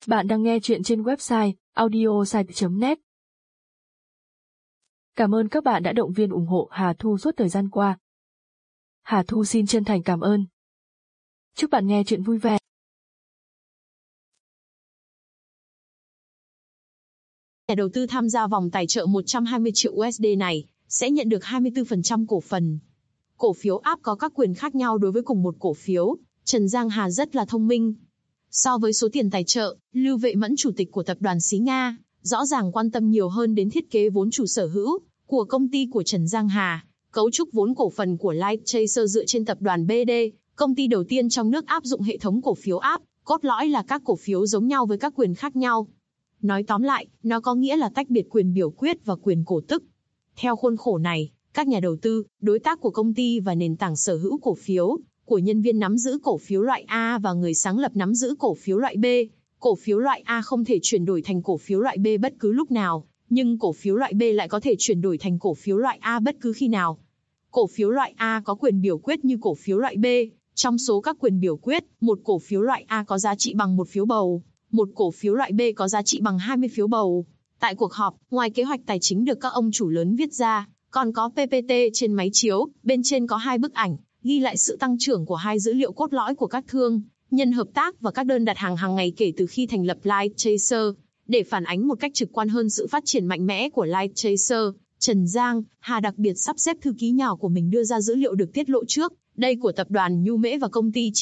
Bạn đang nghe chuyện trên website audiosite.net. Cảm ơn các bạn đã động viên ủng hộ Hà Thu suốt thời gian qua. Hà Thu xin chân thành cảm ơn. Chúc bạn nghe chuyện vui vẻ. Nhà đầu tư tham gia vòng tài trợ 120 triệu USD này sẽ nhận được 24% cổ phần. Cổ phiếu app có các quyền khác nhau đối với cùng một cổ phiếu. Trần Giang Hà rất là thông minh. So với số tiền tài trợ, Lưu Vệ Mẫn, chủ tịch của tập đoàn Xí Nga, rõ ràng quan tâm nhiều hơn đến thiết kế vốn chủ sở hữu của công ty của Trần Giang Hà. Cấu trúc vốn cổ phần của Lightchaser dựa trên tập đoàn BD, công ty đầu tiên trong nước áp dụng hệ thống cổ phiếu app, cốt lõi là các cổ phiếu giống nhau với các quyền khác nhau. Nói tóm lại, nó có nghĩa là tách biệt quyền biểu quyết và quyền cổ tức. Theo khuôn khổ này, các nhà đầu tư, đối tác của công ty và nền tảng sở hữu cổ phiếu của nhân viên nắm giữ cổ phiếu loại A và người sáng lập nắm giữ cổ phiếu loại B. Cổ phiếu loại A không thể chuyển đổi thành cổ phiếu loại B bất cứ lúc nào, nhưng cổ phiếu loại B lại có thể chuyển đổi thành cổ phiếu loại A bất cứ khi nào. Cổ phiếu loại A có quyền biểu quyết như cổ phiếu loại B. Trong số các quyền biểu quyết, một cổ phiếu loại A có giá trị bằng 1 phiếu bầu, một cổ phiếu loại B có giá trị bằng 20 phiếu bầu. Tại cuộc họp, ngoài kế hoạch tài chính được các ông chủ lớn viết ra, còn có PPT trên máy chiếu, bên trên có 2 bức ảnh, ghi lại sự tăng trưởng của 2 dữ liệu cốt lõi của các thương nhân hợp tác và các đơn đặt hàng hàng ngày kể từ khi thành lập Lightchaser. Để phản ánh một cách trực quan hơn sự phát triển mạnh mẽ của Lightchaser, Trần Giang Hà đặc biệt sắp xếp thư ký nhỏ của mình đưa ra dữ liệu được tiết lộ trước đây của tập đoàn Nhu Mễ và công ty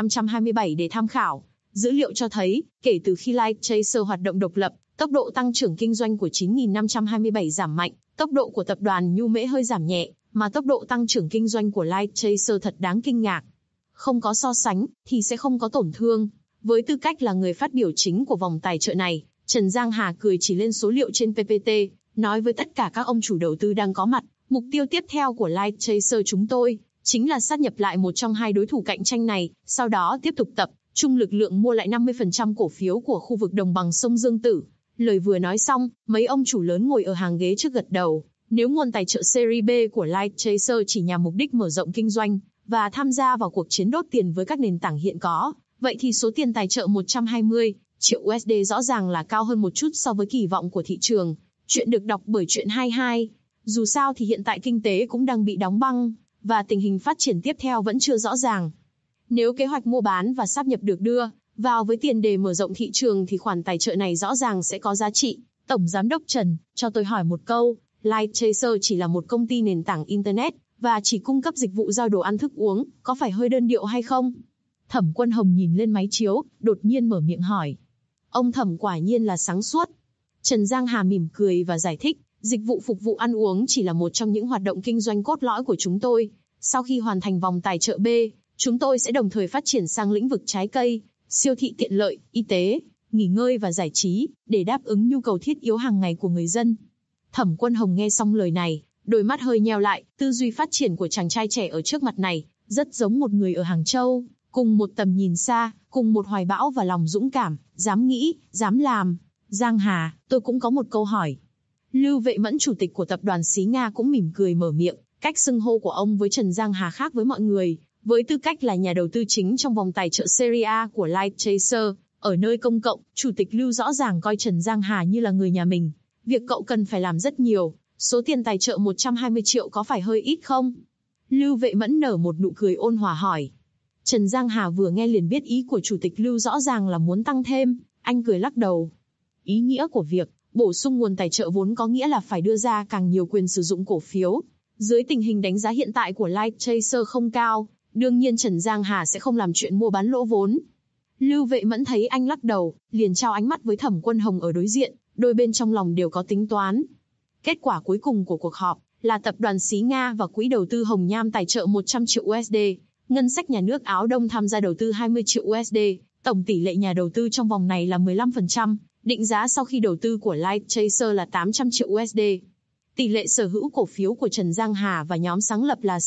9527 để tham khảo. Dữ liệu cho thấy, kể từ khi Lightchaser hoạt động độc lập, tốc độ tăng trưởng kinh doanh của 9527 giảm mạnh, tốc độ của tập đoàn Nhu Mễ hơi giảm nhẹ, mà tốc độ tăng trưởng kinh doanh của Lightchaser thật đáng kinh ngạc. Không có so sánh, thì sẽ không có tổn thương. Với tư cách là người phát biểu chính của vòng tài trợ này, Trần Giang Hà cười chỉ lên số liệu trên PPT, nói với tất cả các ông chủ đầu tư đang có mặt, mục tiêu tiếp theo của Lightchaser chúng tôi chính là sát nhập lại một trong 2 đối thủ cạnh tranh này, sau đó tiếp tục tập trung lực lượng mua lại 50% cổ phiếu của khu vực đồng bằng sông Dương Tử. Lời vừa nói xong, mấy ông chủ lớn ngồi ở hàng ghế trước gật đầu. Nếu nguồn tài trợ Series B của Lightchaser chỉ nhằm mục đích mở rộng kinh doanh và tham gia vào cuộc chiến đốt tiền với các nền tảng hiện có, vậy thì số tiền tài trợ 120 triệu USD rõ ràng là cao hơn một chút so với kỳ vọng của thị trường. Chuyện được đọc bởi Chuyện 22. Dù sao thì hiện tại kinh tế cũng đang bị đóng băng, và tình hình phát triển tiếp theo vẫn chưa rõ ràng. Nếu kế hoạch mua bán và sáp nhập được đưa vào với tiền đề mở rộng thị trường thì khoản tài trợ này rõ ràng sẽ có giá trị. Tổng Giám đốc Trần, cho tôi hỏi một câu, Lightchaser chỉ là một công ty nền tảng Internet, và chỉ cung cấp dịch vụ giao đồ ăn thức uống, có phải hơi đơn điệu hay không? Thẩm Quân Hồng nhìn lên máy chiếu, đột nhiên mở miệng hỏi. Ông Thẩm quả nhiên là sáng suốt. Trần Giang Hà mỉm cười và giải thích, dịch vụ phục vụ ăn uống chỉ là một trong những hoạt động kinh doanh cốt lõi của chúng tôi. Sau khi hoàn thành vòng tài trợ B, chúng tôi sẽ đồng thời phát triển sang lĩnh vực trái cây, siêu thị tiện lợi, y tế, nghỉ ngơi và giải trí, để đáp ứng nhu cầu thiết yếu hàng ngày của người dân. Thẩm Quân Hồng nghe xong lời này, đôi mắt hơi nheo lại, tư duy phát triển của chàng trai trẻ ở trước mặt này, rất giống một người ở Hàng Châu, cùng một tầm nhìn xa, cùng một hoài bão và lòng dũng cảm, dám nghĩ, dám làm. Giang Hà, tôi cũng có một câu hỏi. Lưu Vệ Mẫn, chủ tịch của tập đoàn Xí Nga cũng mỉm cười mở miệng, cách xưng hô của ông với Trần Giang Hà khác với mọi người. Với tư cách là nhà đầu tư chính trong vòng tài trợ Series A của Lightchaser, ở nơi công cộng, Chủ tịch Lưu rõ ràng coi Trần Giang Hà như là người nhà mình. Việc cậu cần phải làm rất nhiều, số tiền tài trợ 120 triệu có phải hơi ít không? Lưu Vệ Mẫn nở một nụ cười ôn hòa hỏi. Trần Giang Hà vừa nghe liền biết ý của Chủ tịch Lưu rõ ràng là muốn tăng thêm, anh cười lắc đầu. Ý nghĩa của việc bổ sung nguồn tài trợ vốn có nghĩa là phải đưa ra càng nhiều quyền sử dụng cổ phiếu. Dưới tình hình đánh giá hiện tại của Lightchaser không cao, đương nhiên Trần Giang Hà sẽ không làm chuyện mua bán lỗ vốn. Lưu Vệ Mẫn thấy anh lắc đầu, liền trao ánh mắt với Thẩm Quân Hồng ở đối diện, đôi bên trong lòng đều có tính toán. Kết quả cuối cùng của cuộc họp là tập đoàn Xí Nga và quỹ đầu tư Hồng Nham tài trợ 100 triệu USD, ngân sách nhà nước Áo Đông tham gia đầu tư 20 triệu USD, tổng tỷ lệ nhà đầu tư trong vòng này là 15%, định giá sau khi đầu tư của Lightchaser là 800 triệu USD. Tỷ lệ sở hữu cổ phiếu của Trần Giang Hà và nhóm sáng lập là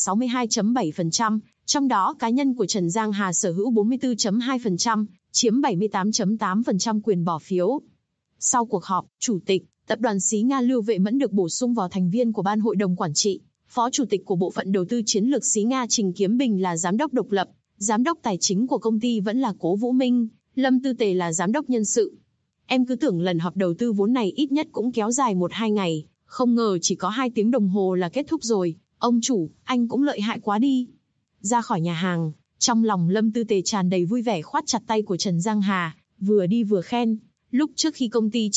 62,7%, trong đó cá nhân của Trần Giang Hà sở hữu 44,2%, chiếm 78,8% quyền bỏ phiếu. Sau cuộc họp, Chủ tịch tập đoàn Xí Nga Lưu Vệ Mẫn được bổ sung vào thành viên của ban hội đồng quản trị. Phó Chủ tịch của bộ phận đầu tư chiến lược Xí Nga Trình Kiếm Bình là giám đốc độc lập. Giám đốc tài chính của công ty vẫn là Cố Vũ Minh. Lâm Tư Tề là giám đốc nhân sự. Em cứ tưởng lần họp đầu tư vốn này ít nhất cũng kéo dài 1-2 ngày, không ngờ chỉ có 2 tiếng đồng hồ là kết thúc rồi. Ông chủ, anh cũng lợi hại quá đi. Ra khỏi nhà hàng, trong lòng Lâm Tư Tề tràn đầy vui vẻ khoát chặt tay của Trần Giang Hà, vừa đi vừa khen. Lúc trước khi công ty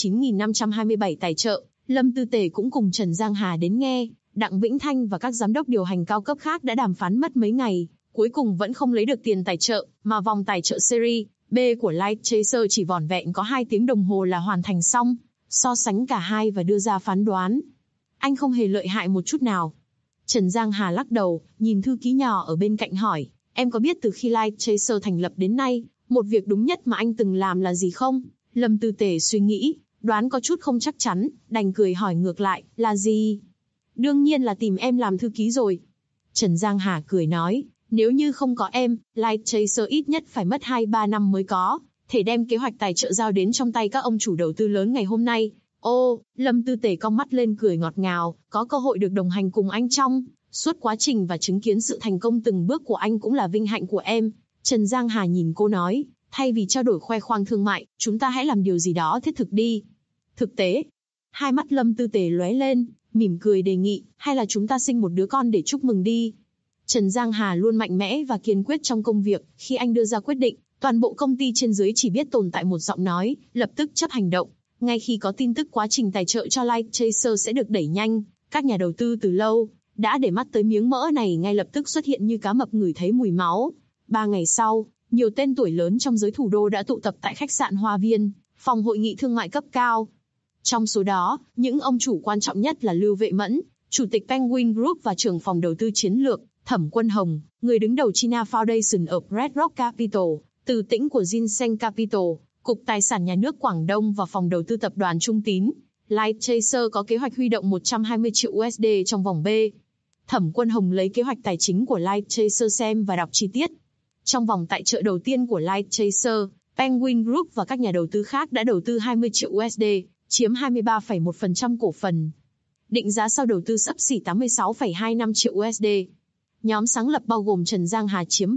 9527 tài trợ, Lâm Tư Tề cũng cùng Trần Giang Hà đến nghe. Đặng Vĩnh Thanh và các giám đốc điều hành cao cấp khác đã đàm phán mất mấy ngày, cuối cùng vẫn không lấy được tiền tài trợ, mà vòng tài trợ Series B của Light Chaser chỉ vỏn vẹn có 2 tiếng đồng hồ là hoàn thành xong. So sánh cả hai và đưa ra phán đoán. Anh không hề lợi hại một chút nào. Trần Giang Hà lắc đầu, nhìn thư ký nhỏ ở bên cạnh hỏi, em có biết từ khi Light Chaser thành lập đến nay, một việc đúng nhất mà anh từng làm là gì không? Lâm Tư Tề suy nghĩ, đoán có chút không chắc chắn, đành cười hỏi ngược lại, là gì? Đương nhiên là tìm em làm thư ký rồi. Trần Giang Hà cười nói, nếu như không có em, Light Chaser ít nhất phải mất 2-3 năm mới có thể đem kế hoạch tài trợ giao đến trong tay các ông chủ đầu tư lớn ngày hôm nay. Ô, Lâm Tư Tề cong mắt lên cười ngọt ngào, có cơ hội được đồng hành cùng anh trong suốt quá trình và chứng kiến sự thành công từng bước của anh cũng là vinh hạnh của em. Trần Giang Hà nhìn cô nói, thay vì trao đổi khoe khoang thương mại, chúng ta hãy làm điều gì đó thiết thực đi. Thực tế. Hai mắt Lâm Tư Tề lóe lên, mỉm cười đề nghị, hay là chúng ta sinh một đứa con để chúc mừng đi. Trần Giang Hà luôn mạnh mẽ và kiên quyết trong công việc, khi anh đưa ra quyết định, toàn bộ công ty trên dưới chỉ biết tồn tại một giọng nói, lập tức chấp hành động. Ngay khi có tin tức quá trình tài trợ cho Light Chaser sẽ được đẩy nhanh, các nhà đầu tư từ lâu đã để mắt tới miếng mỡ này ngay lập tức xuất hiện như cá mập ngửi thấy mùi máu. 3 ngày sau, nhiều tên tuổi lớn trong giới thủ đô đã tụ tập tại khách sạn Hoa Viên, phòng hội nghị thương mại cấp cao. Trong số đó, những ông chủ quan trọng nhất là Lưu Vệ Mẫn, chủ tịch Penguin Group và trưởng phòng đầu tư chiến lược, Thẩm Quân Hồng, người đứng đầu China Foundation of Red Rock Capital, Từ Tĩnh của Ginseng Capital, Cục Tài sản Nhà nước Quảng Đông và phòng đầu tư tập đoàn Trung Tín. Light Chaser có kế hoạch huy động 120 triệu USD trong vòng B. Thẩm Quân Hồng lấy kế hoạch tài chính của Light Chaser xem và đọc chi tiết. Trong vòng tài trợ đầu tiên của Light Chaser, Penguin Group và các nhà đầu tư khác đã đầu tư 20 triệu USD, chiếm 23,1% cổ phần. Định giá sau đầu tư xấp xỉ 86,25 triệu USD. Nhóm sáng lập bao gồm Trần Giang Hà chiếm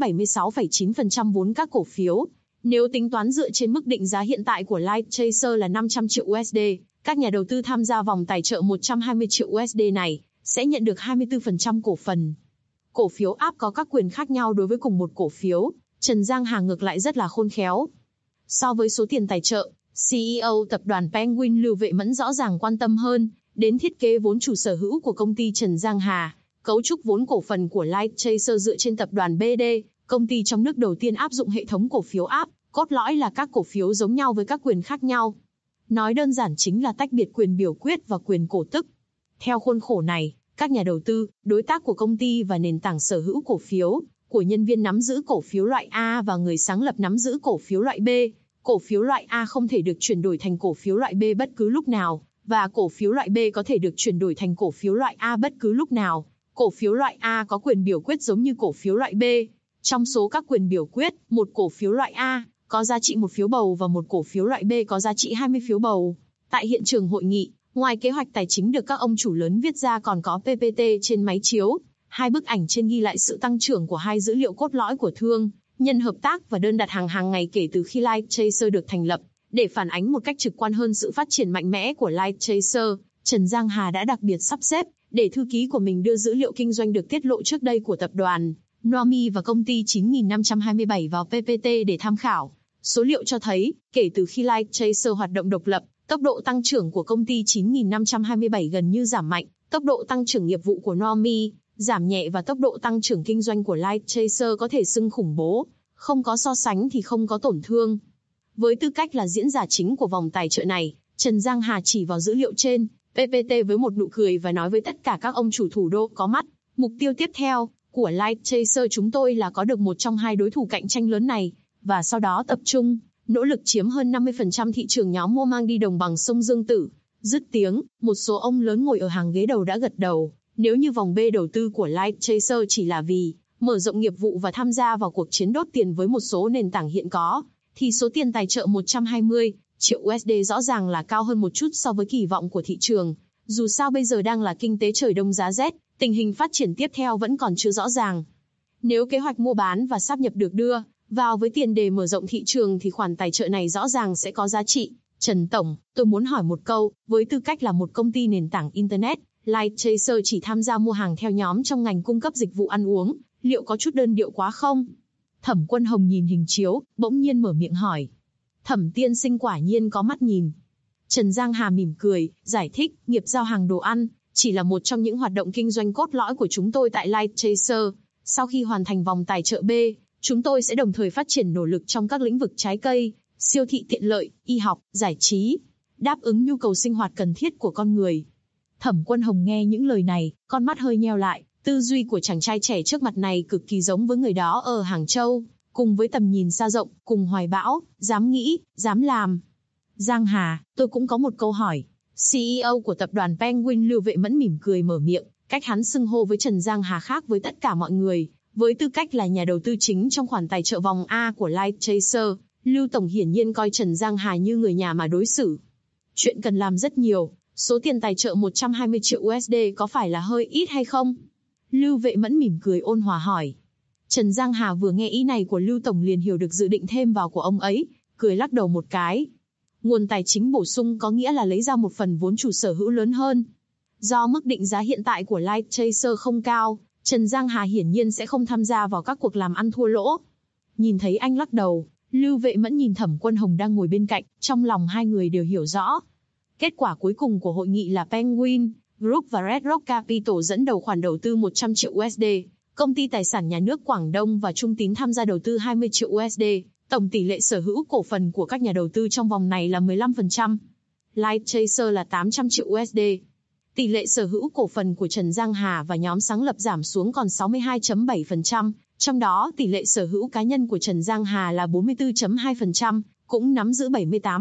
76,9% vốn các cổ phiếu. Nếu tính toán dựa trên mức định giá hiện tại của Light Chaser là 500 triệu USD, các nhà đầu tư tham gia vòng tài trợ 120 triệu USD này sẽ nhận được 24% cổ phần. Cổ phiếu áp có các quyền khác nhau đối với cùng một cổ phiếu, Trần Giang Hà ngược lại rất là khôn khéo. So với số tiền tài trợ, CEO tập đoàn Penguin Lưu Vệ Mẫn rõ ràng quan tâm hơn đến thiết kế vốn chủ sở hữu của công ty Trần Giang Hà. Cấu trúc vốn cổ phần của Light Chaser dựa trên tập đoàn BD, công ty trong nước đầu tiên áp dụng hệ thống cổ phiếu áp, cốt lõi là các cổ phiếu giống nhau với các quyền khác nhau. Nói đơn giản chính là tách biệt quyền biểu quyết và quyền cổ tức. Theo khuôn khổ này, các nhà đầu tư, đối tác của công ty và nền tảng sở hữu cổ phiếu của nhân viên nắm giữ cổ phiếu loại A và người sáng lập nắm giữ cổ phiếu loại B. Cổ phiếu loại A không thể được chuyển đổi thành cổ phiếu loại B bất cứ lúc nào, và cổ phiếu loại B có thể được chuyển đổi thành cổ phiếu loại A bất cứ lúc nào. Cổ phiếu loại A có quyền biểu quyết giống như cổ phiếu loại B. Trong số các quyền biểu quyết, một cổ phiếu loại A có giá trị 1 phiếu bầu và một cổ phiếu loại B có giá trị 20 phiếu bầu. Tại hiện trường hội nghị, ngoài kế hoạch tài chính được các ông chủ lớn viết ra còn có PPT trên máy chiếu, 2 bức ảnh trên ghi lại sự tăng trưởng của 2 dữ liệu cốt lõi của thương nhân hợp tác và đơn đặt hàng ngày kể từ khi Light Chaser được thành lập. Để phản ánh một cách trực quan hơn sự phát triển mạnh mẽ của Light Chaser, Trần Giang Hà đã đặc biệt sắp xếp để thư ký của mình đưa dữ liệu kinh doanh được tiết lộ trước đây của tập đoàn Nomi và công ty 9527 vào PPT để tham khảo. Số liệu cho thấy, kể từ khi Light Chaser hoạt động độc lập, tốc độ tăng trưởng của công ty 9527 gần như giảm mạnh, tốc độ tăng trưởng nghiệp vụ của Nomi giảm nhẹ và tốc độ tăng trưởng kinh doanh của Light Chaser có thể xưng khủng bố. Không có so sánh thì không có tổn thương. Với tư cách là diễn giả chính của vòng tài trợ này, Trần Giang Hà chỉ vào dữ liệu trên PPT với một nụ cười và nói với tất cả các ông chủ thủ đô có mắt, mục tiêu tiếp theo của Light Chaser chúng tôi là có được một trong 2 đối thủ cạnh tranh lớn này, và sau đó tập trung, nỗ lực chiếm hơn 50% thị trường nhóm mua mang đi đồng bằng sông Dương Tử. Dứt tiếng, một số ông lớn ngồi ở hàng ghế đầu đã gật đầu. Nếu như vòng B đầu tư của Light Chaser chỉ là vì mở rộng nghiệp vụ và tham gia vào cuộc chiến đốt tiền với một số nền tảng hiện có, thì số tiền tài trợ 120 triệu USD rõ ràng là cao hơn một chút so với kỳ vọng của thị trường. Dù sao bây giờ đang là kinh tế trời đông giá rét, tình hình phát triển tiếp theo vẫn còn chưa rõ ràng. Nếu kế hoạch mua bán và sáp nhập được đưa vào với tiền đề mở rộng thị trường thì khoản tài trợ này rõ ràng sẽ có giá trị. Trần Tổng, tôi muốn hỏi một câu, với tư cách là một công ty nền tảng Internet, Lightchaser chỉ tham gia mua hàng theo nhóm trong ngành cung cấp dịch vụ ăn uống, liệu có chút đơn điệu quá không? Thẩm Quân Hồng nhìn hình chiếu, bỗng nhiên mở miệng hỏi. Thẩm tiên sinh quả nhiên có mắt nhìn. Trần Giang Hà mỉm cười, giải thích, nghiệp giao hàng đồ ăn, chỉ là một trong những hoạt động kinh doanh cốt lõi của chúng tôi tại Lightchaser. Sau khi hoàn thành vòng tài trợ B, chúng tôi sẽ đồng thời phát triển nỗ lực trong các lĩnh vực trái cây, siêu thị tiện lợi, y học, giải trí, đáp ứng nhu cầu sinh hoạt cần thiết của con người. Thẩm Quân Hồng nghe những lời này, con mắt hơi nheo lại, tư duy của chàng trai trẻ trước mặt này cực kỳ giống với người đó ở Hàng Châu, cùng với tầm nhìn xa rộng, cùng hoài bão, dám nghĩ, dám làm. Giang Hà, tôi cũng có một câu hỏi. CEO của tập đoàn Penguin Lưu Vệ Mẫn mỉm cười mở miệng, cách hắn xưng hô với Trần Giang Hà khác với tất cả mọi người, với tư cách là nhà đầu tư chính trong khoản tài trợ vòng A của Lightchaser. Lưu Tổng hiển nhiên coi Trần Giang Hà như người nhà mà đối xử. Chuyện cần làm rất nhiều, số tiền tài trợ 120 triệu USD có phải là hơi ít hay không? Lưu Vệ Mẫn mỉm cười ôn hòa hỏi. Trần Giang Hà vừa nghe ý này của Lưu Tổng liền hiểu được dự định thêm vào của ông ấy, cười lắc đầu một cái. Nguồn tài chính bổ sung có nghĩa là lấy ra một phần vốn chủ sở hữu lớn hơn. Do mức định giá hiện tại của Lightchaser không cao, Trần Giang Hà hiển nhiên sẽ không tham gia vào các cuộc làm ăn thua lỗ. Nhìn thấy anh lắc đầu, Lưu Vệ Mẫn nhìn Thẩm Quân Hồng đang ngồi bên cạnh, trong lòng hai người đều hiểu rõ. Kết quả cuối cùng của hội nghị là Penguin Group và Red Rock Capital dẫn đầu khoản đầu tư 100 triệu USD, công ty tài sản nhà nước Quảng Đông và Trung Tín tham gia đầu tư 20 triệu USD, tổng tỷ lệ sở hữu cổ phần của các nhà đầu tư trong vòng này là 15%. Lightchaser là 800 triệu USD. Tỷ lệ sở hữu cổ phần của Trần Giang Hà và nhóm sáng lập giảm xuống còn 62,7%, trong đó tỷ lệ sở hữu cá nhân của Trần Giang Hà là 44,2%, cũng nắm giữ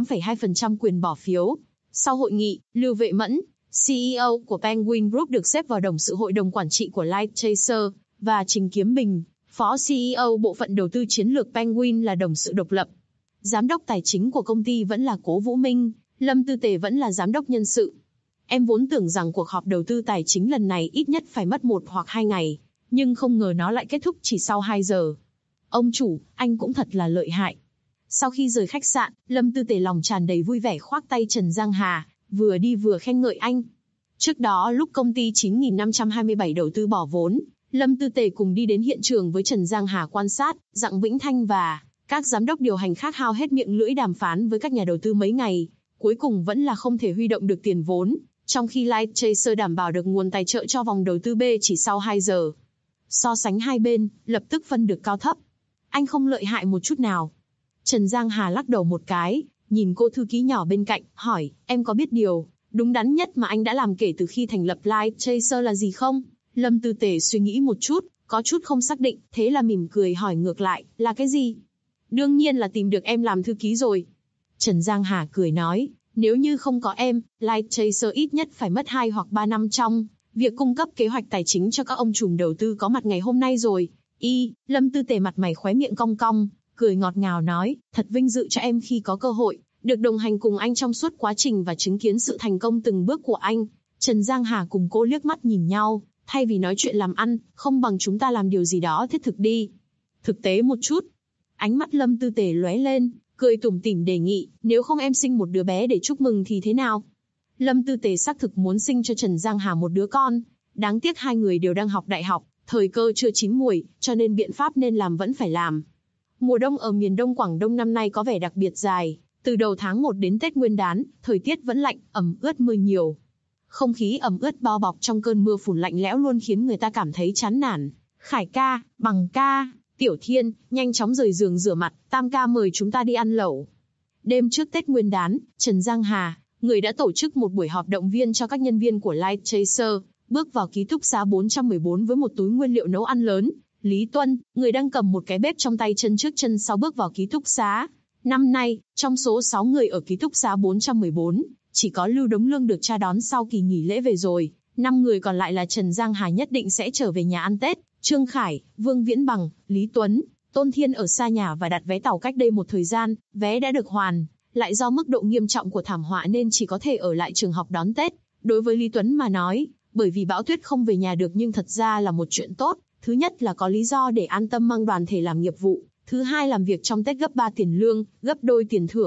78,2% quyền bỏ phiếu. Sau hội nghị, Lưu Vệ Mẫn, CEO của Penguin Group được xếp vào đồng sự hội đồng quản trị của Lightchaser, và Trình Kiếm Bình, Phó CEO bộ phận đầu tư chiến lược Penguin là đồng sự độc lập. Giám đốc tài chính của công ty vẫn là Cố Vũ Minh, Lâm Tư Tề vẫn là giám đốc nhân sự. Em vốn tưởng rằng cuộc họp đầu tư tài chính lần này ít nhất phải mất 1 hoặc 2 ngày, nhưng không ngờ nó lại kết thúc chỉ sau 2 giờ. Ông chủ, anh cũng thật là lợi hại. Sau khi rời khách sạn, Lâm Tư Tề lòng tràn đầy vui vẻ khoác tay Trần Giang Hà, vừa đi vừa khen ngợi anh. Trước đó lúc công ty 9.527 đầu tư bỏ vốn, Lâm Tư Tề cùng đi đến hiện trường với Trần Giang Hà quan sát, Đặng Vĩnh Thanh và các giám đốc điều hành khác hao hết miệng lưỡi đàm phán với các nhà đầu tư mấy ngày, cuối cùng vẫn là không thể huy động được tiền vốn, trong khi Lightchaser đảm bảo được nguồn tài trợ cho vòng đầu tư B chỉ sau 2 giờ. So sánh hai bên, lập tức phân được cao thấp. Anh không lợi hại một chút nào. Trần Giang Hà lắc đầu một cái, nhìn cô thư ký nhỏ bên cạnh, hỏi, em có biết điều đúng đắn nhất mà anh đã làm kể từ khi thành lập Lightchaser là gì không? Lâm Tư Tề suy nghĩ một chút, có chút không xác định, thế là mỉm cười hỏi ngược lại, là cái gì? Đương nhiên là tìm được em làm thư ký rồi. Trần Giang Hà cười nói, nếu như không có em, Lightchaser ít nhất phải mất 2 hoặc 3 năm trong việc cung cấp kế hoạch tài chính cho các ông trùm đầu tư có mặt ngày hôm nay rồi. Lâm Tư Tề mặt mày khóe miệng cong cong, cười ngọt ngào nói, thật vinh dự cho em khi có cơ hội được đồng hành cùng anh trong suốt quá trình và chứng kiến sự thành công từng bước của anh. Trần Giang Hà cùng cô liếc mắt nhìn nhau, thay vì nói chuyện làm ăn, không bằng chúng ta làm điều gì đó thiết thực đi. Thực tế một chút. Ánh mắt Lâm Tư Tề lóe lên, cười tủm tỉm đề nghị, nếu không em sinh một đứa bé để chúc mừng thì thế nào? Lâm Tư Tề xác thực muốn sinh cho Trần Giang Hà một đứa con. Đáng tiếc hai người đều đang học đại học, thời cơ chưa chín muồi, cho nên biện pháp nên làm vẫn phải làm. Mùa đông ở miền Đông Quảng Đông năm nay có vẻ đặc biệt dài, từ đầu tháng 1 đến Tết Nguyên đán, thời tiết vẫn lạnh, ẩm ướt mưa nhiều. Không khí ẩm ướt bao bọc trong cơn mưa phùn lạnh lẽo luôn khiến người ta cảm thấy chán nản. Khải ca, Bằng ca, Tiểu Thiên, nhanh chóng rời giường rửa mặt, Tam ca mời chúng ta đi ăn lẩu. Đêm trước Tết Nguyên đán, Trần Giang Hà, người đã tổ chức một buổi họp động viên cho các nhân viên của Lightchaser, bước vào ký túc xá 414 với một túi nguyên liệu nấu ăn lớn. Lý Tuân, người đang cầm một cái bếp trong tay chân trước chân sau bước vào ký túc xá. Năm nay, trong số 6 người ở ký túc xá 414, chỉ có Lưu Đống Lương được cha đón sau kỳ nghỉ lễ về rồi, 5 người còn lại là Trần Giang Hà nhất định sẽ trở về nhà ăn Tết. Trương Khải, Vương Viễn Bằng, Lý Tuấn, Tôn Thiên ở xa nhà và đặt vé tàu cách đây một thời gian, vé đã được hoàn, lại do mức độ nghiêm trọng của thảm họa nên chỉ có thể ở lại trường học đón Tết. Đối với Lý Tuấn mà nói, bởi vì bão tuyết không về nhà được nhưng thật ra là một chuyện tốt. Thứ nhất là có lý do để an tâm mang đoàn thể làm nghiệp vụ. Thứ hai làm việc trong Tết gấp 3 tiền lương, gấp đôi tiền thưởng,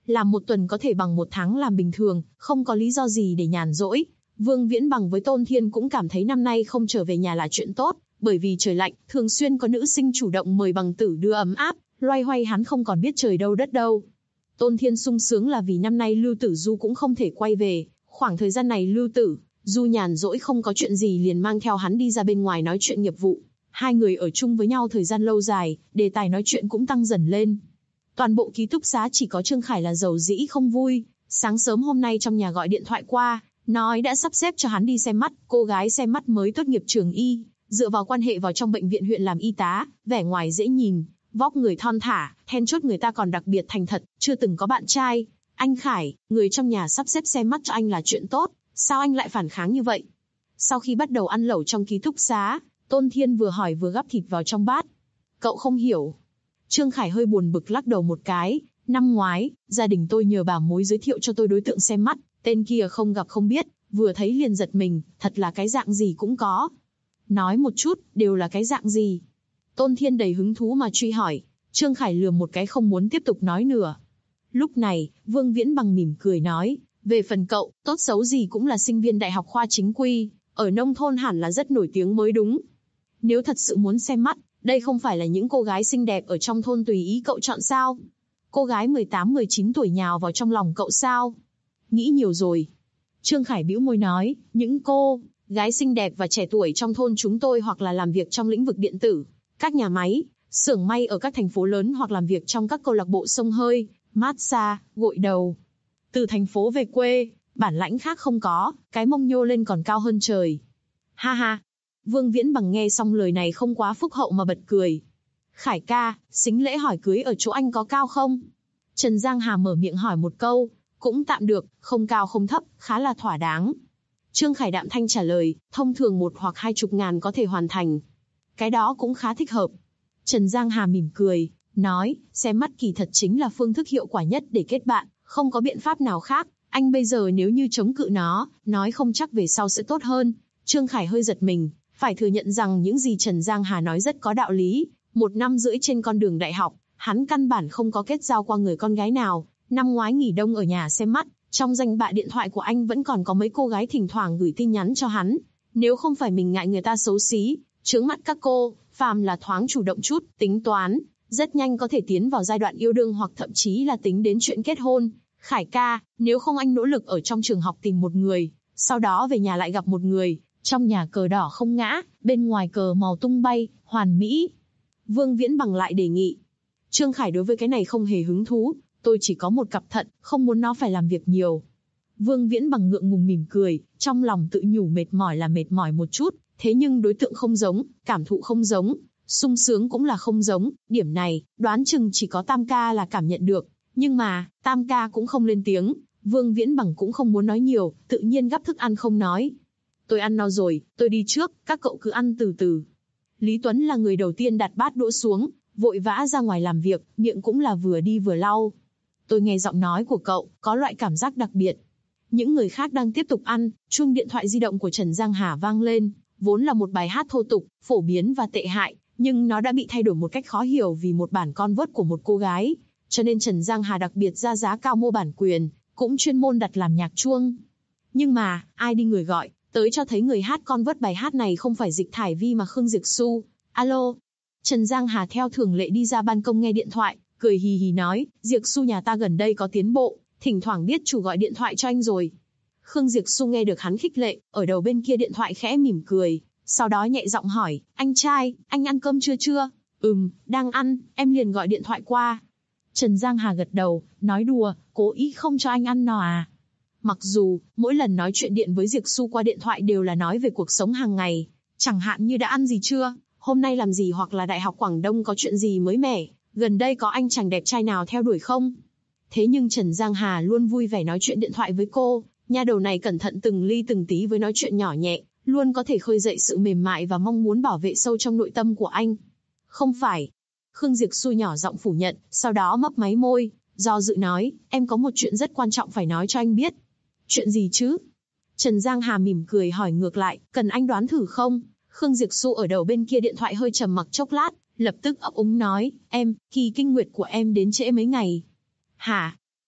làm một tuần có thể bằng một tháng làm bình thường, không có lý do gì để nhàn rỗi. Vương Viễn Bằng với Tôn Thiên cũng cảm thấy năm nay không trở về nhà là chuyện tốt, bởi vì trời lạnh, thường xuyên có nữ sinh chủ động mời bằng tử đưa ấm áp, loay hoay hắn không còn biết trời đâu đất đâu. Tôn Thiên sung sướng là vì năm nay Lưu Tử Du cũng không thể quay về, khoảng thời gian này Lưu Tử Du nhàn rỗi không có chuyện gì liền mang theo hắn đi ra bên ngoài nói chuyện nghiệp vụ. Hai người ở chung với nhau thời gian lâu dài, đề tài nói chuyện cũng tăng dần lên. Toàn bộ ký túc xá chỉ có Trương Khải là giàu dĩ không vui, sáng sớm hôm nay trong nhà gọi điện thoại qua, nói đã sắp xếp cho hắn đi xem mắt, cô gái xem mắt mới tốt nghiệp trường y, dựa vào quan hệ vào trong bệnh viện huyện làm y tá, vẻ ngoài dễ nhìn, vóc người thon thả, then chốt người ta còn đặc biệt thành thật, chưa từng có bạn trai. Anh Khải, người trong nhà sắp xếp xem mắt cho anh là chuyện tốt, sao anh lại phản kháng như vậy? Sau khi bắt đầu ăn lẩu trong ký túc xá, Tôn Thiên vừa hỏi vừa gắp thịt vào trong bát. Cậu không hiểu. Trương Khải hơi buồn bực lắc đầu một cái. Năm ngoái, gia đình tôi nhờ bà mối giới thiệu cho tôi đối tượng xem mắt, tên kia không gặp không biết, vừa thấy liền giật mình, thật là cái dạng gì cũng có. Nói một chút, đều là cái dạng gì? Tôn Thiên đầy hứng thú mà truy hỏi. Trương Khải lườm một cái không muốn tiếp tục nói nữa. Lúc này, Vương Viễn Bằng mỉm cười nói, về phần cậu, tốt xấu gì cũng là sinh viên đại học khoa chính quy, ở nông thôn hẳn là rất nổi tiếng mới đúng. Nếu thật sự muốn xem mắt, đây không phải là những cô gái xinh đẹp ở trong thôn tùy ý cậu chọn sao? Cô gái 18-19 tuổi nhào vào trong lòng cậu sao? Nghĩ nhiều rồi. Trương Khải bĩu môi nói, những cô gái xinh đẹp và trẻ tuổi trong thôn chúng tôi hoặc là làm việc trong lĩnh vực điện tử, các nhà máy, xưởng may ở các thành phố lớn hoặc làm việc trong các câu lạc bộ xông hơi, massage, gội đầu. Từ thành phố về quê, bản lãnh khác không có, cái mông nhô lên còn cao hơn trời. Ha ha. Vương Viễn Bằng nghe xong lời này không quá phúc hậu mà bật cười. Khải ca, sính lễ hỏi cưới ở chỗ anh có cao không? Trần Giang Hà mở miệng hỏi một câu, cũng tạm được, không cao không thấp, khá là thỏa đáng. Trương Khải đạm thanh trả lời, thông thường 1 hoặc 20 ngàn có thể hoàn thành. Cái đó cũng khá thích hợp. Trần Giang Hà mỉm cười, nói, xem mắt kỳ thật chính là phương thức hiệu quả nhất để kết bạn, không có biện pháp nào khác. Anh bây giờ nếu như chống cự nó, nói không chắc về sau sẽ tốt hơn. Trương Khải hơi giật mình, phải thừa nhận rằng những gì Trần Giang Hà nói rất có đạo lý. 1 năm rưỡi trên con đường đại học, hắn căn bản không có kết giao qua người con gái nào. Năm ngoái nghỉ đông ở nhà xem mắt, trong danh bạ điện thoại của anh vẫn còn có mấy cô gái thỉnh thoảng gửi tin nhắn cho hắn. Nếu không phải mình ngại người ta xấu xí, chướng mắt các cô, phàm là thoáng chủ động chút, tính toán, rất nhanh có thể tiến vào giai đoạn yêu đương hoặc thậm chí là tính đến chuyện kết hôn. Khải ca, nếu không anh nỗ lực ở trong trường học tìm một người, sau đó về nhà lại gặp một người, trong nhà cờ đỏ không ngã, bên ngoài cờ màu tung bay, hoàn mỹ. Vương Viễn Bằng lại đề nghị. Trương Khải đối với cái này không hề hứng thú, tôi chỉ có một cặp thận, không muốn nó phải làm việc nhiều. Vương Viễn Bằng ngượng ngùng mỉm cười, trong lòng tự nhủ mệt mỏi là mệt mỏi một chút, thế nhưng đối tượng không giống, cảm thụ không giống, sung sướng cũng là không giống, điểm này, đoán chừng chỉ có Tam ca là cảm nhận được. Nhưng mà, Tam ca cũng không lên tiếng, Vương Viễn Bằng cũng không muốn nói nhiều, tự nhiên gắp thức ăn không nói. Tôi ăn no rồi, tôi đi trước, các cậu cứ ăn từ từ. Lý Tuấn là người đầu tiên đặt bát đũa xuống, vội vã ra ngoài làm việc, miệng cũng là vừa đi vừa lau. Tôi nghe giọng nói của cậu, có loại cảm giác đặc biệt. Những người khác đang tiếp tục ăn, chuông điện thoại di động của Trần Giang Hà vang lên, vốn là một bài hát thô tục, phổ biến và tệ hại, nhưng nó đã bị thay đổi một cách khó hiểu vì một bản convert của một cô gái, cho nên Trần Giang Hà đặc biệt ra giá cao mua bản quyền, cũng chuyên môn đặt làm nhạc chuông. Nhưng mà, ai đi người gọi, tới cho thấy người hát convert bài hát này không phải Dịch Thải Vi mà Khương Diệp Xu. Alo. Trần Giang Hà theo thường lệ đi ra ban công nghe điện thoại, cười hì hì nói, Diệp Xu nhà ta gần đây có tiến bộ, thỉnh thoảng biết chủ gọi điện thoại cho anh rồi. Khương Diệp Xu nghe được hắn khích lệ, ở đầu bên kia điện thoại khẽ mỉm cười, sau đó nhẹ giọng hỏi, anh trai, anh ăn cơm chưa? Đang ăn, em liền gọi điện thoại qua. Trần Giang Hà gật đầu, nói đùa, cố ý không cho anh ăn no à. Mặc dù, mỗi lần nói chuyện điện với Diệp Xu qua điện thoại đều là nói về cuộc sống hàng ngày, chẳng hạn như đã ăn gì chưa, hôm nay làm gì hoặc là Đại học Quảng Đông có chuyện gì mới mẻ, gần đây có anh chàng đẹp trai nào theo đuổi không. Thế nhưng Trần Giang Hà luôn vui vẻ nói chuyện điện thoại với cô, nha đầu này cẩn thận từng ly từng tí với nói chuyện nhỏ nhẹ, luôn có thể khơi dậy sự mềm mại và mong muốn bảo vệ sâu trong nội tâm của anh. Không phải. Khương Diệp Xu nhỏ giọng phủ nhận, sau đó mấp máy môi, do dự nói, em có một chuyện rất quan trọng phải nói cho anh biết. Chuyện gì chứ? Trần Giang Hà mỉm cười hỏi ngược lại, cần anh đoán thử không? Khương Diệp Xu ở đầu bên kia điện thoại hơi trầm mặc chốc lát, lập tức ấp úng nói, em, kỳ kinh nguyệt của em đến trễ mấy ngày. Hả?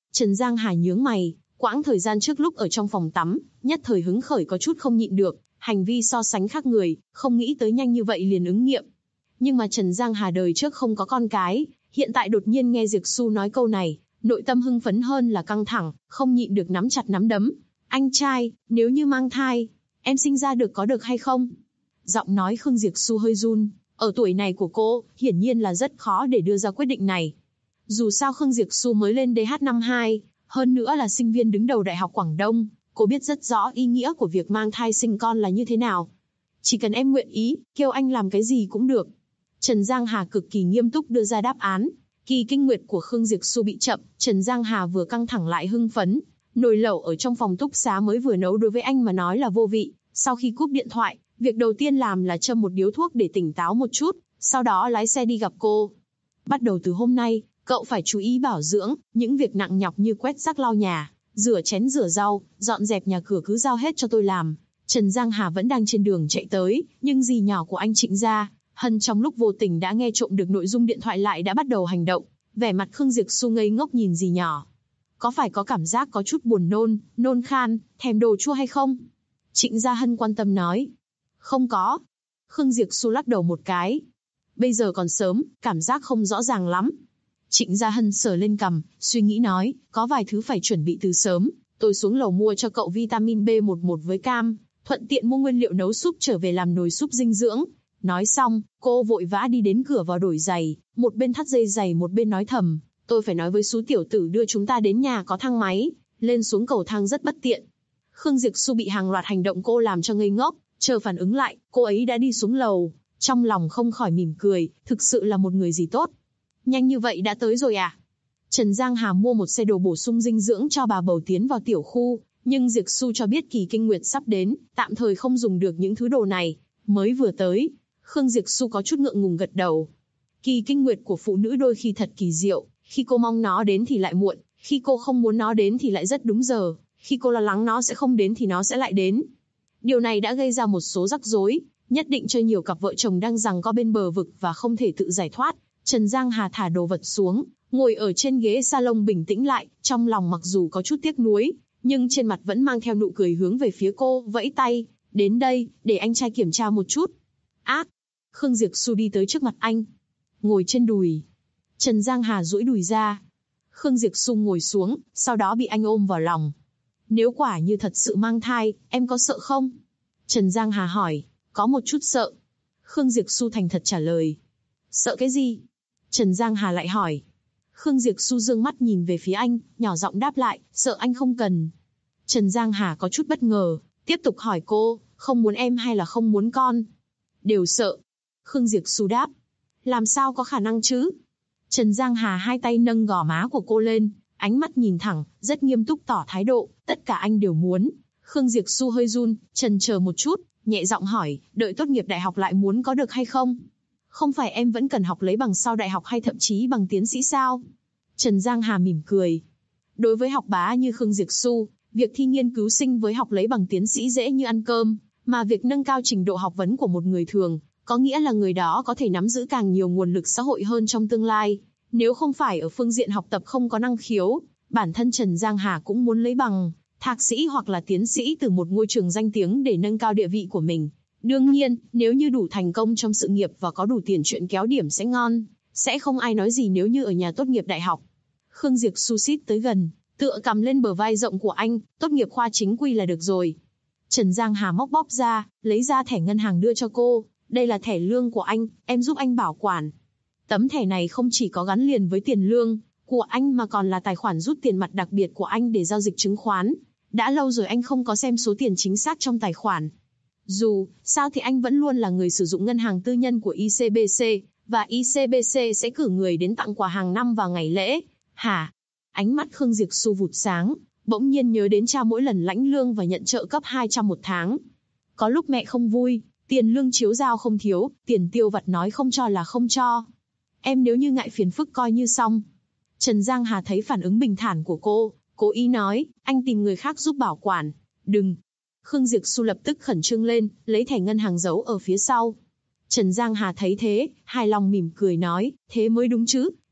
Trần Giang Hà nhướng mày, quãng thời gian trước lúc ở trong phòng tắm, nhất thời hứng khởi có chút không nhịn được, hành vi so sánh khác người, không nghĩ tới nhanh như vậy liền ứng nghiệm. Nhưng mà Trần Giang Hà đời trước không có con cái, hiện tại đột nhiên nghe Diệp Xu nói câu này, nội tâm hưng phấn hơn là căng thẳng, không nhịn được nắm chặt nắm đấm. Anh trai, nếu như mang thai, em sinh ra được có được hay không? Giọng nói Khương Diệp Xu hơi run, ở tuổi này của cô, hiển nhiên là rất khó để đưa ra quyết định này. Dù sao Khương Diệp Xu mới lên DH năm 2, hơn nữa là sinh viên đứng đầu Đại học Quảng Đông, cô biết rất rõ ý nghĩa của việc mang thai sinh con là như thế nào. Chỉ cần em nguyện ý, kêu anh làm cái gì cũng được. Trần Giang Hà cực kỳ nghiêm túc đưa ra đáp án. Kỳ kinh nguyệt của Khương Diệp Xu bị chậm, Trần Giang Hà vừa căng thẳng lại hưng phấn. Nồi lẩu ở trong phòng túc xá mới vừa nấu đối với anh mà nói là vô vị. Sau khi cúp điện thoại, việc đầu tiên làm là châm một điếu thuốc để tỉnh táo một chút, sau đó lái xe đi gặp cô. Bắt đầu từ hôm nay, cậu phải chú ý bảo dưỡng, những việc nặng nhọc như quét rác lau nhà, rửa chén rửa rau, dọn dẹp nhà cửa cứ giao hết cho tôi làm. Trần Giang Hà vẫn đang trên đường chạy tới, nhưng dì nhỏ của anh Trịnh gia, Hân trong lúc vô tình đã nghe trộm được nội dung điện thoại lại đã bắt đầu hành động. Vẻ mặt Khương Diệp Xu ngây ngốc nhìn dì nhỏ. Có phải có cảm giác có chút buồn nôn, nôn khan, thèm đồ chua hay không? Trịnh gia Hân quan tâm nói. Không có. Khương Diệp Xu lắc đầu một cái. Bây giờ còn sớm, cảm giác không rõ ràng lắm. Trịnh gia Hân sờ lên cằm, suy nghĩ nói, có vài thứ phải chuẩn bị từ sớm. Tôi xuống lầu mua cho cậu vitamin B11 với cam, thuận tiện mua nguyên liệu nấu súp trở về làm nồi súp dinh dưỡng. Nói xong, cô vội vã đi đến cửa vào đổi giày, một bên thắt dây giày một bên nói thầm, tôi phải nói với Sú tiểu tử đưa chúng ta đến nhà có thang máy, lên xuống cầu thang rất bất tiện. Khương Diệp Xu bị hàng loạt hành động cô làm cho ngây ngốc, chờ phản ứng lại, cô ấy đã đi xuống lầu, trong lòng không khỏi mỉm cười, thực sự là một người gì tốt. Nhanh như vậy đã tới rồi à? Trần Giang Hà mua một xe đồ bổ sung dinh dưỡng cho bà bầu tiến vào tiểu khu, nhưng Diệp Xu cho biết kỳ kinh nguyệt sắp đến, tạm thời không dùng được những thứ đồ này, mới vừa tới. Khương Diệp Xu có chút ngượng ngùng gật đầu. Kỳ kinh nguyệt của phụ nữ đôi khi thật kỳ diệu, khi cô mong nó đến thì lại muộn, khi cô không muốn nó đến thì lại rất đúng giờ, khi cô lo lắng nó sẽ không đến thì nó sẽ lại đến. Điều này đã gây ra một số rắc rối, nhất định cho nhiều cặp vợ chồng đang giằng co bên bờ vực và không thể tự giải thoát. Trần Giang Hà thả đồ vật xuống, ngồi ở trên ghế salon bình tĩnh lại, trong lòng mặc dù có chút tiếc nuối, nhưng trên mặt vẫn mang theo nụ cười hướng về phía cô, vẫy tay, đến đây, để anh trai kiểm tra một chút. Ác! Khương Diệp Xu đi tới trước mặt anh, ngồi trên đùi. Trần Giang Hà duỗi đùi ra. Khương Diệp Xu ngồi xuống, sau đó bị anh ôm vào lòng. Nếu quả như thật sự mang thai, em có sợ không? Trần Giang Hà hỏi, có một chút sợ. Khương Diệp Xu thành thật trả lời. Sợ cái gì? Trần Giang Hà lại hỏi. Khương Diệp Xu dương mắt nhìn về phía anh, nhỏ giọng đáp lại, sợ anh không cần. Trần Giang Hà có chút bất ngờ, tiếp tục hỏi cô, không muốn em hay là không muốn con? Đều sợ. Khương Diệp Xu đáp. Làm sao có khả năng chứ? Trần Giang Hà hai tay nâng gò má của cô lên, ánh mắt nhìn thẳng, rất nghiêm túc tỏ thái độ, tất cả anh đều muốn. Khương Diệp Xu hơi run, chần chờ một chút, nhẹ giọng hỏi, đợi tốt nghiệp đại học lại muốn có được hay không? Không phải em vẫn cần học lấy bằng sau đại học hay thậm chí bằng tiến sĩ sao? Trần Giang Hà mỉm cười. Đối với học bá như Khương Diệp Xu, việc thi nghiên cứu sinh với học lấy bằng tiến sĩ dễ như ăn cơm, mà việc nâng cao trình độ học vấn của một người thường, có nghĩa là người đó có thể nắm giữ càng nhiều nguồn lực xã hội hơn trong tương lai. Nếu không phải ở phương diện học tập không có năng khiếu, bản thân Trần Giang Hà cũng muốn lấy bằng thạc sĩ hoặc là tiến sĩ từ một ngôi trường danh tiếng để nâng cao địa vị của mình. Đương nhiên, nếu như đủ thành công trong sự nghiệp và có đủ tiền chuyện kéo điểm sẽ ngon, sẽ không ai nói gì nếu như ở nhà tốt nghiệp đại học. Khương Diệp Xu xít tới gần, tựa cầm lên bờ vai rộng của anh, tốt nghiệp khoa chính quy là được rồi. Trần Giang Hà móc bóp ra, lấy ra thẻ ngân hàng đưa cho cô, đây là thẻ lương của anh, em giúp anh bảo quản. Tấm thẻ này không chỉ có gắn liền với tiền lương của anh mà còn là tài khoản rút tiền mặt đặc biệt của anh để giao dịch chứng khoán. Đã lâu rồi anh không có xem số tiền chính xác trong tài khoản. Dù sao thì anh vẫn luôn là người sử dụng ngân hàng tư nhân của ICBC, và ICBC sẽ cử người đến tặng quà hàng năm vào ngày lễ. Hả? Ánh mắt Khương Diệp Xu vụt sáng, bỗng nhiên nhớ đến cha mỗi lần lãnh lương và nhận trợ cấp 200 một tháng. Có lúc mẹ không vui, tiền lương chiếu giao không thiếu, tiền tiêu vặt nói không cho là không cho. Em nếu như ngại phiền phức coi như xong. Trần Giang Hà thấy phản ứng bình thản của cô, cố ý nói, anh tìm người khác giúp bảo quản. Đừng. Khương Diệp Xu lập tức khẩn trương lên, lấy thẻ ngân hàng giấu ở phía sau. Trần Giang Hà thấy thế, hài lòng mỉm cười nói, thế mới đúng chứ,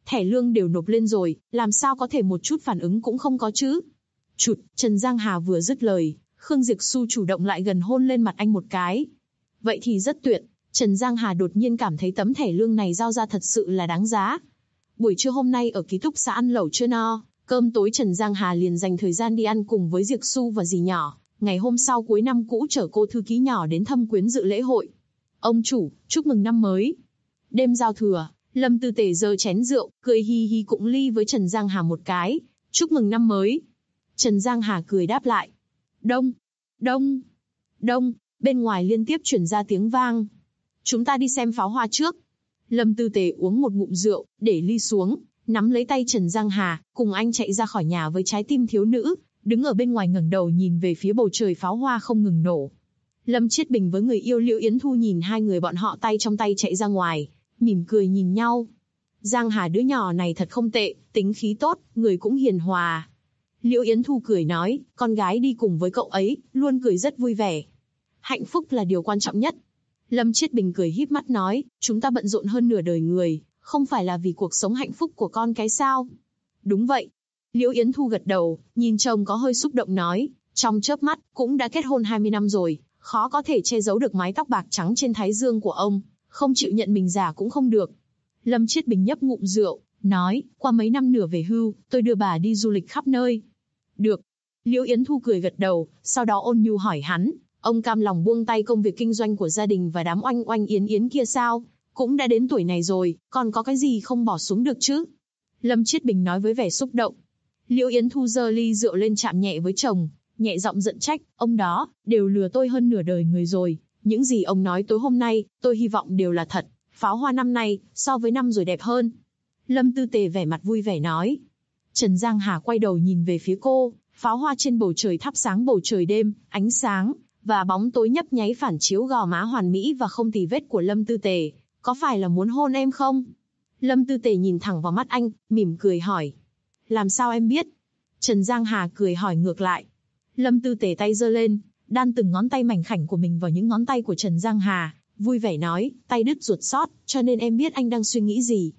thẻ lương đều nộp lên rồi, làm sao có thể một chút phản ứng cũng không có chứ? Chụt, Trần Giang Hà vừa dứt lời, Khương Diệp Xu chủ động lại gần hôn lên mặt anh một cái. Vậy thì rất tuyệt, Trần Giang Hà đột nhiên cảm thấy tấm thẻ lương này giao ra thật sự là đáng giá. Buổi trưa hôm nay ở ký túc xá ăn lẩu chưa no, cơm tối Trần Giang Hà liền dành thời gian đi ăn cùng với Diệp Xu và dì nhỏ. Ngày hôm sau cuối năm cũ chở cô thư ký nhỏ đến Thâm Quyến dự lễ hội. Ông chủ, chúc mừng năm mới. Đêm giao thừa, Lâm Tư Tề giơ chén rượu, cười hi hi cụng ly với Trần Giang Hà một cái. Chúc mừng năm mới. Trần Giang Hà cười đáp lại. Đông, đông, đông, bên ngoài liên tiếp truyền ra tiếng vang. Chúng ta đi xem pháo hoa trước. Lâm Tư Tề uống một ngụm rượu, để ly xuống, nắm lấy tay Trần Giang Hà, cùng anh chạy ra khỏi nhà với trái tim thiếu nữ, đứng ở bên ngoài ngẩng đầu nhìn về phía bầu trời pháo hoa không ngừng nổ. Lâm Chiết Bình với người yêu Liễu Yến Thu nhìn hai người bọn họ tay trong tay chạy ra ngoài, mỉm cười nhìn nhau. Giang Hà đứa nhỏ này thật không tệ, tính khí tốt, người cũng hiền hòa. Liễu Yến Thu cười nói, con gái đi cùng với cậu ấy, luôn cười rất vui vẻ. Hạnh phúc là điều quan trọng nhất. Lâm Chiết Bình cười híp mắt nói, chúng ta bận rộn hơn nửa đời người, không phải là vì cuộc sống hạnh phúc của con cái sao? Đúng vậy. Liễu Yến Thu gật đầu, nhìn chồng có hơi xúc động nói, trong chớp mắt, cũng đã kết hôn 20 năm rồi, khó có thể che giấu được mái tóc bạc trắng trên thái dương của ông, không chịu nhận mình già cũng không được. Lâm Chiết Bình nhấp ngụm rượu, nói, qua mấy năm nửa về hưu, tôi đưa bà đi du lịch khắp nơi. Được. Liễu Yến Thu cười gật đầu, sau đó ôn nhu hỏi hắn, ông cam lòng buông tay công việc kinh doanh của gia đình và đám oanh oanh yến yến kia sao? Cũng đã đến tuổi này rồi, còn có cái gì không bỏ xuống được chứ? Lâm Chiết Bình nói với vẻ xúc động. Liễu Yến Thu giơ ly rượu lên chạm nhẹ với chồng, nhẹ giọng giận trách, ông đó, đều lừa tôi hơn nửa đời người rồi. Những gì ông nói tối hôm nay, tôi hy vọng đều là thật. Pháo hoa năm nay, so với năm rồi đẹp hơn. Lâm Tư Tề vẻ mặt vui vẻ nói. Trần Giang Hà quay đầu nhìn về phía cô, pháo hoa trên bầu trời thắp sáng bầu trời đêm, ánh sáng và bóng tối nhấp nháy phản chiếu gò má hoàn mỹ và không tì vết của Lâm Tư Tề. Có phải là muốn hôn em không? Lâm Tư Tề nhìn thẳng vào mắt anh, mỉm cười hỏi. Làm sao em biết? Trần Giang Hà cười hỏi ngược lại. Lâm Tư Tề tay giơ lên, đan từng ngón tay mảnh khảnh của mình vào những ngón tay của Trần Giang Hà, vui vẻ nói, tay đứt ruột sót, cho nên em biết anh đang suy nghĩ gì.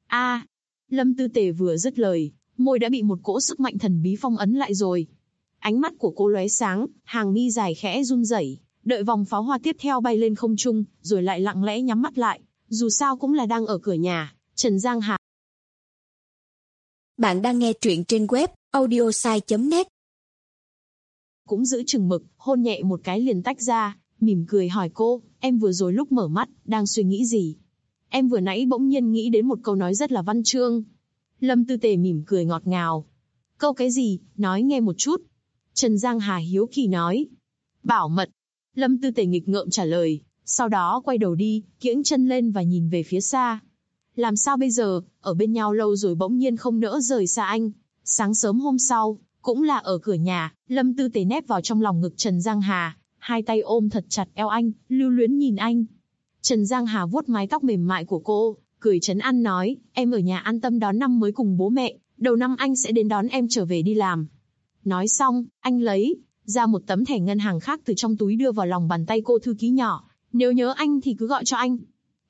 Lâm Tư Tề vừa dứt lời, môi đã bị một cỗ sức mạnh thần bí phong ấn lại rồi. Ánh mắt của cô lóe sáng, hàng mi dài khẽ run rẩy, đợi vòng pháo hoa tiếp theo bay lên không trung, rồi lại lặng lẽ nhắm mắt lại, dù sao cũng là đang ở cửa nhà. Trần Giang Hà. Bạn đang nghe truyện trên web audiosai.net. Cũng giữ chừng mực, hôn nhẹ một cái liền tách ra, mỉm cười hỏi cô, em vừa rồi lúc mở mắt, đang suy nghĩ gì? Em vừa nãy bỗng nhiên nghĩ đến một câu nói rất là văn chương. Lâm Tư Tề mỉm cười ngọt ngào. Câu cái gì, nói nghe một chút. Trần Giang Hà hiếu kỳ nói. Bảo mật. Lâm Tư Tề nghịch ngợm trả lời, sau đó quay đầu đi, kiễng chân lên và nhìn về phía xa. Làm sao bây giờ, ở bên nhau lâu rồi bỗng nhiên không nỡ rời xa anh. Sáng sớm hôm sau, cũng là ở cửa nhà, Lâm Tư Tề nép vào trong lòng ngực Trần Giang Hà, hai tay ôm thật chặt eo anh, lưu luyến nhìn anh. Trần Giang Hà vuốt mái tóc mềm mại của cô, cười trấn an nói, em ở nhà an tâm đón năm mới cùng bố mẹ, đầu năm anh sẽ đến đón em trở về đi làm. Nói xong, anh lấy ra một tấm thẻ ngân hàng khác từ trong túi đưa vào lòng bàn tay cô thư ký nhỏ, nếu nhớ anh thì cứ gọi cho anh.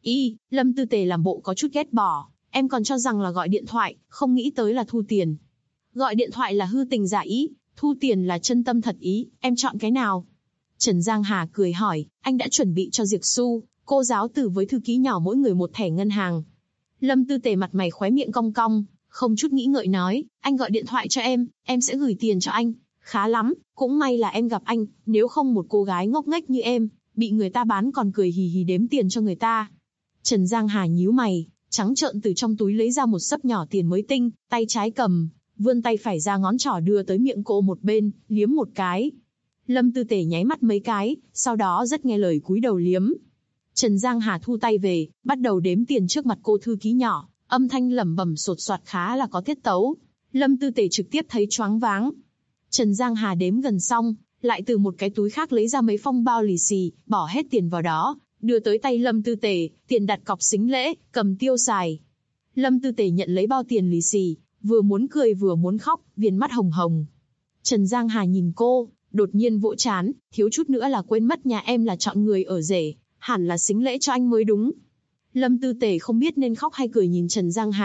Lâm Tư Tề làm bộ có chút ghét bỏ, em còn cho rằng là gọi điện thoại, không nghĩ tới là thu tiền. Gọi điện thoại là hư tình giả ý, thu tiền là chân tâm thật ý, em chọn cái nào? Trần Giang Hà cười hỏi, anh đã chuẩn bị cho Diệp Xu, cô giáo tử với thư ký nhỏ mỗi người một thẻ ngân hàng. Lâm Tư Tề mặt mày khóe miệng cong cong, không chút nghĩ ngợi nói, anh gọi điện thoại cho em sẽ gửi tiền cho anh. Khá lắm, cũng may là em gặp anh, nếu không một cô gái ngốc nghếch như em, bị người ta bán còn cười hì hì đếm tiền cho người ta. Trần Giang Hà nhíu mày, trắng trợn từ trong túi lấy ra một xấp nhỏ tiền mới tinh, tay trái cầm, vươn tay phải ra ngón trỏ đưa tới miệng cô một bên, liếm một cái. Lâm Tư Tề nháy mắt mấy cái, sau đó rất nghe lời cúi đầu liếm. Trần Giang Hà thu tay về, bắt đầu đếm tiền trước mặt cô thư ký nhỏ, âm thanh lẩm bẩm sột soạt khá là có tiết tấu. Lâm Tư Tề trực tiếp thấy choáng váng. Trần Giang Hà đếm gần xong, lại từ một cái túi khác lấy ra mấy phong bao lì xì, bỏ hết tiền vào đó, đưa tới tay Lâm Tư Tề, tiền đặt cọc xính lễ, cầm tiêu xài. Lâm Tư Tề nhận lấy bao tiền lì xì, vừa muốn cười vừa muốn khóc, viền mắt hồng hồng. Trần Giang Hà nhìn cô, đột nhiên vỗ trán, thiếu chút nữa là quên mất nhà em là chọn người ở rể, hẳn là xính lễ cho anh mới đúng. Lâm Tư Tề không biết nên khóc hay cười nhìn Trần Giang Hà,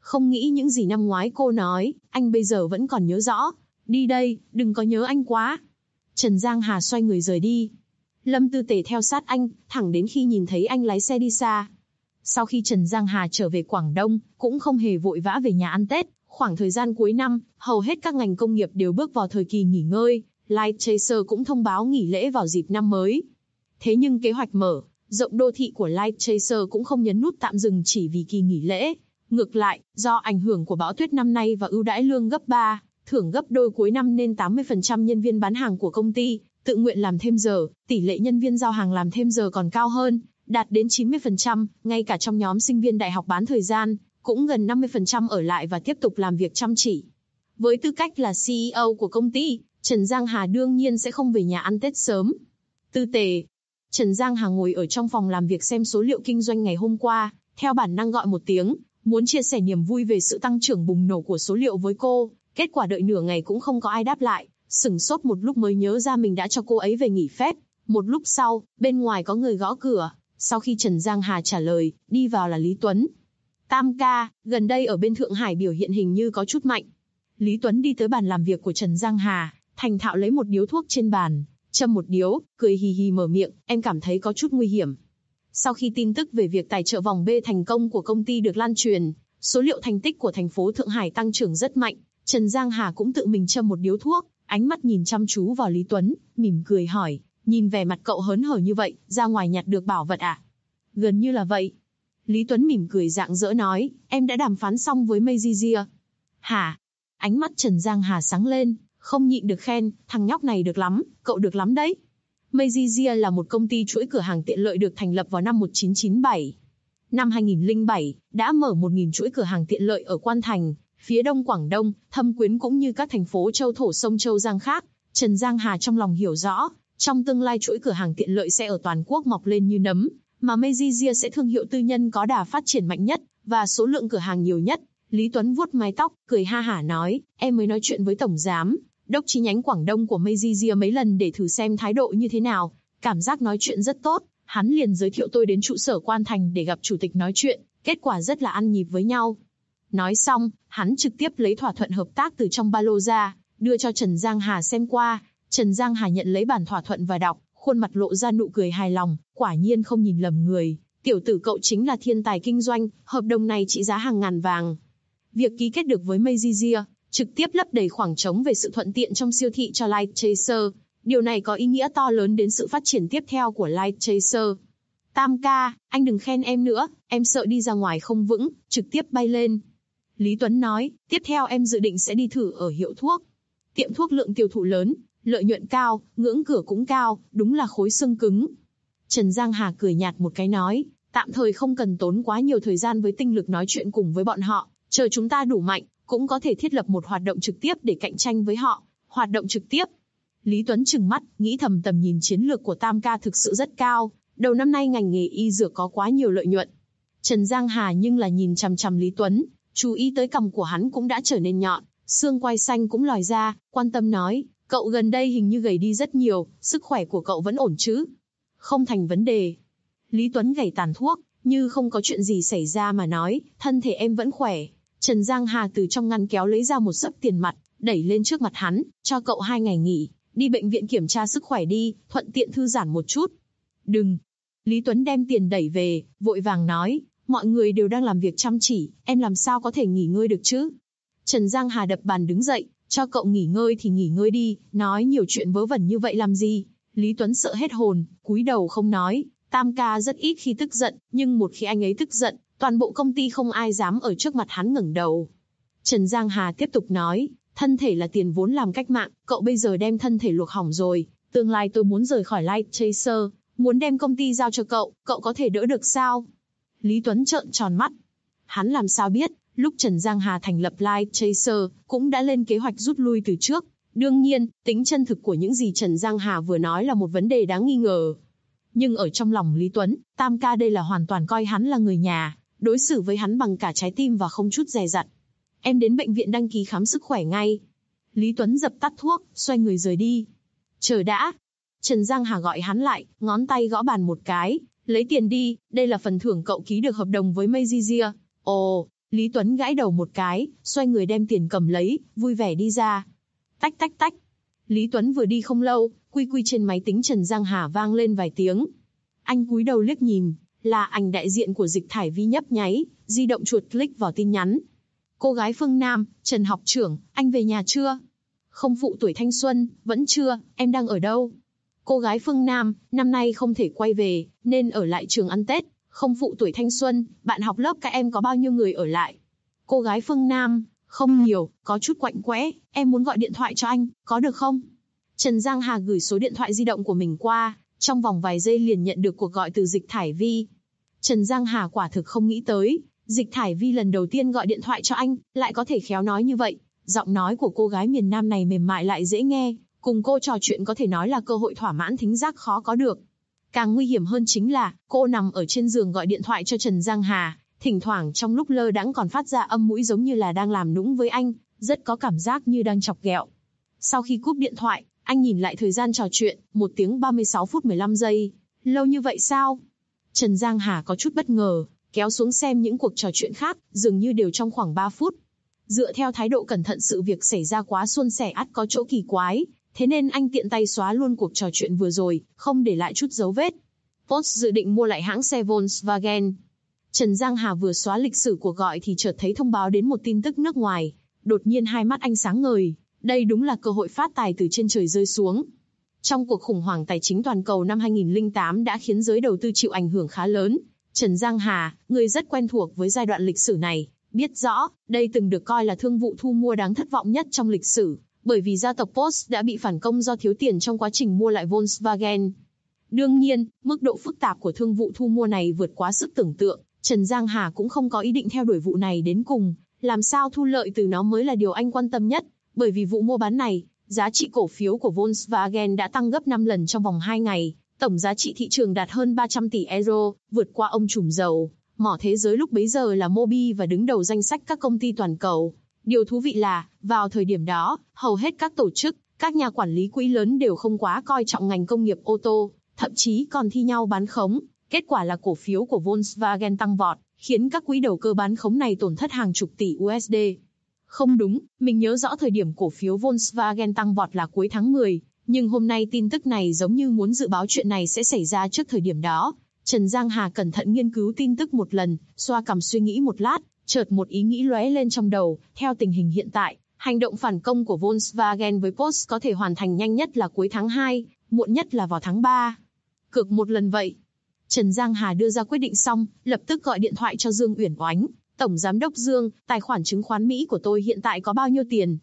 Không nghĩ những gì năm ngoái cô nói, anh bây giờ vẫn còn nhớ rõ. Đi đây, đừng có nhớ anh quá. Trần Giang Hà xoay người rời đi. Lâm Tư Tề theo sát anh, thẳng đến khi nhìn thấy anh lái xe đi xa. Sau khi Trần Giang Hà trở về Quảng Đông, cũng không hề vội vã về nhà ăn Tết. Khoảng thời gian cuối năm, hầu hết các ngành công nghiệp đều bước vào thời kỳ nghỉ ngơi. Light Chaser cũng thông báo nghỉ lễ vào dịp năm mới. Thế nhưng kế hoạch mở rộng đô thị của Light Chaser cũng không nhấn nút tạm dừng chỉ vì kỳ nghỉ lễ. Ngược lại, do ảnh hưởng của bão tuyết năm nay và ưu đãi lương gấp 3, thưởng gấp đôi cuối năm nên 80% nhân viên bán hàng của công ty tự nguyện làm thêm giờ, tỷ lệ nhân viên giao hàng làm thêm giờ còn cao hơn, đạt đến 90%, ngay cả trong nhóm sinh viên đại học bán thời gian, cũng gần 50% ở lại và tiếp tục làm việc chăm chỉ. Với tư cách là CEO của công ty, Trần Giang Hà đương nhiên sẽ không về nhà ăn Tết sớm. Tư Tề. Trần Giang Hà ngồi ở trong phòng làm việc xem số liệu kinh doanh ngày hôm qua, theo bản năng gọi một tiếng, muốn chia sẻ niềm vui về sự tăng trưởng bùng nổ của số liệu với cô. Kết quả đợi nửa ngày cũng không có ai đáp lại, sửng sốt một lúc mới nhớ ra mình đã cho cô ấy về nghỉ phép. Một lúc sau, bên ngoài có người gõ cửa. Sau khi Trần Giang Hà trả lời, đi vào là Lý Tuấn. Tam ca, gần đây ở bên Thượng Hải biểu hiện hình như có chút mạnh. Lý Tuấn đi tới bàn làm việc của Trần Giang Hà, thành thạo lấy một điếu thuốc trên bàn, châm một điếu, cười hì hì mở miệng, em cảm thấy có chút nguy hiểm. Sau khi tin tức về việc tài trợ vòng B thành công của công ty được lan truyền, số liệu thành tích của thành phố Thượng Hải tăng trưởng rất mạnh, Trần Giang Hà cũng tự mình châm một điếu thuốc, ánh mắt nhìn chăm chú vào Lý Tuấn, mỉm cười hỏi, nhìn vẻ mặt cậu hớn hở như vậy, ra ngoài nhặt được bảo vật à? Gần như là vậy. Lý Tuấn mỉm cười rạng rỡ nói, em đã đàm phán xong với Mayzizia. Hả? Ánh mắt Trần Giang Hà sáng lên, không nhịn được khen, thằng nhóc này được lắm, cậu được lắm đấy. Mayzizia là một công ty chuỗi cửa hàng tiện lợi được thành lập vào năm 1997. Năm 2007, đã mở 1.000 chuỗi cửa hàng tiện lợi ở Quan Thành, phía đông Quảng Đông, Thâm Quyến cũng như các thành phố châu thổ sông Châu Giang khác. Trần Giang Hà trong lòng hiểu rõ, trong tương lai chuỗi cửa hàng tiện lợi sẽ ở toàn quốc mọc lên như nấm, mà Mayzizia sẽ thương hiệu tư nhân có đà phát triển mạnh nhất, và số lượng cửa hàng nhiều nhất. Lý Tuấn vuốt mái tóc, cười ha hả nói, em mới nói chuyện với tổng giám đốc chi nhánh Quảng Đông của Mayzizia mấy lần để thử xem thái độ như thế nào, cảm giác nói chuyện rất tốt, hắn liền giới thiệu tôi đến trụ sở Quan Thành để gặp chủ tịch nói chuyện, kết quả rất là ăn nhịp với nhau. Nói xong, hắn trực tiếp lấy thỏa thuận hợp tác từ trong ba lô ra, đưa cho Trần Giang Hà xem qua. Trần Giang Hà nhận lấy bản thỏa thuận và đọc, khuôn mặt lộ ra nụ cười hài lòng, quả nhiên không nhìn lầm người, tiểu tử cậu chính là thiên tài kinh doanh, hợp đồng này trị giá hàng ngàn vàng. Việc ký kết được với Mayzizia, trực tiếp lấp đầy khoảng trống về sự thuận tiện trong siêu thị cho Light Chaser. Điều này có ý nghĩa to lớn đến sự phát triển tiếp theo của Light Chaser. Tam ca, anh đừng khen em nữa, em sợ đi ra ngoài không vững, trực tiếp bay lên. Lý Tuấn nói, tiếp theo em dự định sẽ đi thử ở hiệu thuốc. Tiệm thuốc lượng tiêu thụ lớn, lợi nhuận cao, ngưỡng cửa cũng cao, đúng là khối xương cứng. Trần Giang Hà cười nhạt một cái nói, tạm thời không cần tốn quá nhiều thời gian với tinh lực nói chuyện cùng với bọn họ, chờ chúng ta đủ mạnh, cũng có thể thiết lập một hoạt động trực tiếp để cạnh tranh với họ. Hoạt động trực tiếp. Lý Tuấn trừng mắt, nghĩ thầm tầm nhìn chiến lược của Tam ca thực sự rất cao, đầu năm nay ngành nghề y dược có quá nhiều lợi nhuận. Trần Giang Hà nhưng là nhìn chằm chằm Lý Tuấn, chú ý tới cằm của hắn cũng đã trở nên nhọn, xương quai xanh cũng lòi ra, quan tâm nói, cậu gần đây hình như gầy đi rất nhiều, sức khỏe của cậu vẫn ổn chứ? Không thành vấn đề. Lý Tuấn gảy tàn thuốc, như không có chuyện gì xảy ra mà nói, thân thể em vẫn khỏe. Trần Giang Hà từ trong ngăn kéo lấy ra một xấp tiền mặt, đẩy lên trước mặt hắn, cho cậu 2 ngày nghỉ, đi bệnh viện kiểm tra sức khỏe đi, thuận tiện thư giãn một chút. Đừng. Lý Tuấn đem tiền đẩy về, vội vàng nói, mọi người đều đang làm việc chăm chỉ, em làm sao có thể nghỉ ngơi được chứ? Trần Giang Hà đập bàn đứng dậy, cho cậu nghỉ ngơi thì nghỉ ngơi đi, nói nhiều chuyện vớ vẩn như vậy làm gì? Lý Tuấn sợ hết hồn, cúi đầu không nói, Tam ca rất ít khi tức giận, nhưng một khi anh ấy tức giận, toàn bộ công ty không ai dám ở trước mặt hắn ngẩng đầu. Trần Giang Hà tiếp tục nói, thân thể là tiền vốn làm cách mạng, cậu bây giờ đem thân thể luộc hỏng rồi, tương lai tôi muốn rời khỏi Light Chaser, muốn đem công ty giao cho cậu, cậu có thể đỡ được sao? Lý Tuấn trợn tròn mắt. Hắn làm sao biết, lúc Trần Giang Hà thành lập Light Chaser, cũng đã lên kế hoạch rút lui từ trước. Đương nhiên, tính chân thực của những gì Trần Giang Hà vừa nói là một vấn đề đáng nghi ngờ. Nhưng ở trong lòng Lý Tuấn, Tam ca đây là hoàn toàn coi hắn là người nhà, đối xử với hắn bằng cả trái tim và không chút dè dặt. Em đến bệnh viện đăng ký khám sức khỏe ngay. Lý Tuấn dập tắt thuốc, xoay người rời đi. Chờ đã. Trần Giang Hà gọi hắn lại, ngón tay gõ bàn một cái. Lấy tiền đi, đây là phần thưởng cậu ký được hợp đồng với Mayzizia. Ồ, Lý Tuấn gãi đầu một cái, xoay người đem tiền cầm lấy, vui vẻ đi ra. Tách tách tách. Lý Tuấn vừa đi không lâu, quy quy trên máy tính Trần Giang Hà vang lên vài tiếng. Anh cúi đầu liếc nhìn, là ảnh đại diện của Dịch Thải Vi nhấp nháy, di động chuột click vào tin nhắn. Cô gái Phương Nam, Trần học trưởng, anh về nhà chưa? Không phụ tuổi thanh xuân, vẫn chưa, em đang ở đâu? Cô gái Phương Nam, năm nay không thể quay về, nên ở lại trường ăn Tết. Không phụ tuổi thanh xuân, bạn học lớp các em có bao nhiêu người ở lại? Cô gái Phương Nam, không nhiều, có chút quạnh quẽ, em muốn gọi điện thoại cho anh, có được không? Trần Giang Hà gửi số điện thoại di động của mình qua, trong vòng vài giây liền nhận được cuộc gọi từ Dịch Thải Vi. Trần Giang Hà quả thực không nghĩ tới, Dịch Thải Vi lần đầu tiên gọi điện thoại cho anh, lại có thể khéo nói như vậy. Giọng nói của cô gái miền Nam này mềm mại lại dễ nghe, cùng cô trò chuyện có thể nói là cơ hội thỏa mãn thính giác khó có được. Càng nguy hiểm hơn chính là, cô nằm ở trên giường gọi điện thoại cho Trần Giang Hà, thỉnh thoảng trong lúc lơ đãng còn phát ra âm mũi giống như là đang làm nũng với anh, rất có cảm giác như đang chọc ghẹo. Sau khi cúp điện thoại, anh nhìn lại thời gian trò chuyện, 1 tiếng 36 phút 15 giây. Lâu như vậy sao? Trần Giang Hà có chút bất ngờ, kéo xuống xem những cuộc trò chuyện khác, dường như đều trong khoảng 3 phút. Dựa theo thái độ cẩn thận sự việc xảy ra quá suôn sẻ ắt có chỗ kỳ quái, thế nên anh tiện tay xóa luôn cuộc trò chuyện vừa rồi, không để lại chút dấu vết. Post dự định mua lại hãng xe Volkswagen. Trần Giang Hà vừa xóa lịch sử cuộc gọi thì chợt thấy thông báo đến một tin tức nước ngoài. Đột nhiên hai mắt anh sáng ngời, đây đúng là cơ hội phát tài từ trên trời rơi xuống. Trong cuộc khủng hoảng tài chính toàn cầu năm 2008 đã khiến giới đầu tư chịu ảnh hưởng khá lớn. Trần Giang Hà, người rất quen thuộc với giai đoạn lịch sử này, biết rõ, đây từng được coi là thương vụ thu mua đáng thất vọng nhất trong lịch sử, bởi vì gia tộc Porsche đã bị phản công do thiếu tiền trong quá trình mua lại Volkswagen. Đương nhiên, mức độ phức tạp của thương vụ thu mua này vượt quá sức tưởng tượng, Trần Giang Hà cũng không có ý định theo đuổi vụ này đến cùng, làm sao thu lợi từ nó mới là điều anh quan tâm nhất, bởi vì vụ mua bán này, giá trị cổ phiếu của Volkswagen đã tăng gấp 5 lần trong vòng 2 ngày, tổng giá trị thị trường đạt hơn 300 tỷ euro, vượt qua ông trùm dầu, mỏ thế giới lúc bấy giờ là Mobil và đứng đầu danh sách các công ty toàn cầu. Điều thú vị là, vào thời điểm đó, hầu hết các tổ chức, các nhà quản lý quỹ lớn đều không quá coi trọng ngành công nghiệp ô tô, thậm chí còn thi nhau bán khống. Kết quả là cổ phiếu của Volkswagen tăng vọt, khiến các quỹ đầu cơ bán khống này tổn thất hàng chục tỷ USD. Không đúng, mình nhớ rõ thời điểm cổ phiếu Volkswagen tăng vọt là cuối tháng 10, nhưng hôm nay tin tức này giống như muốn dự báo chuyện này sẽ xảy ra trước thời điểm đó. Trần Giang Hà cẩn thận nghiên cứu tin tức một lần, xoa cằm suy nghĩ một lát, chợt một ý nghĩ lóe lên trong đầu, theo tình hình hiện tại, hành động phản công của Volkswagen với Porsche có thể hoàn thành nhanh nhất là cuối tháng 2, muộn nhất là vào tháng 3. Cược một lần vậy. Trần Giang Hà đưa ra quyết định xong, lập tức gọi điện thoại cho Dương Uyển Oánh. Tổng Giám đốc Dương, tài khoản chứng khoán Mỹ của tôi hiện tại có bao nhiêu tiền?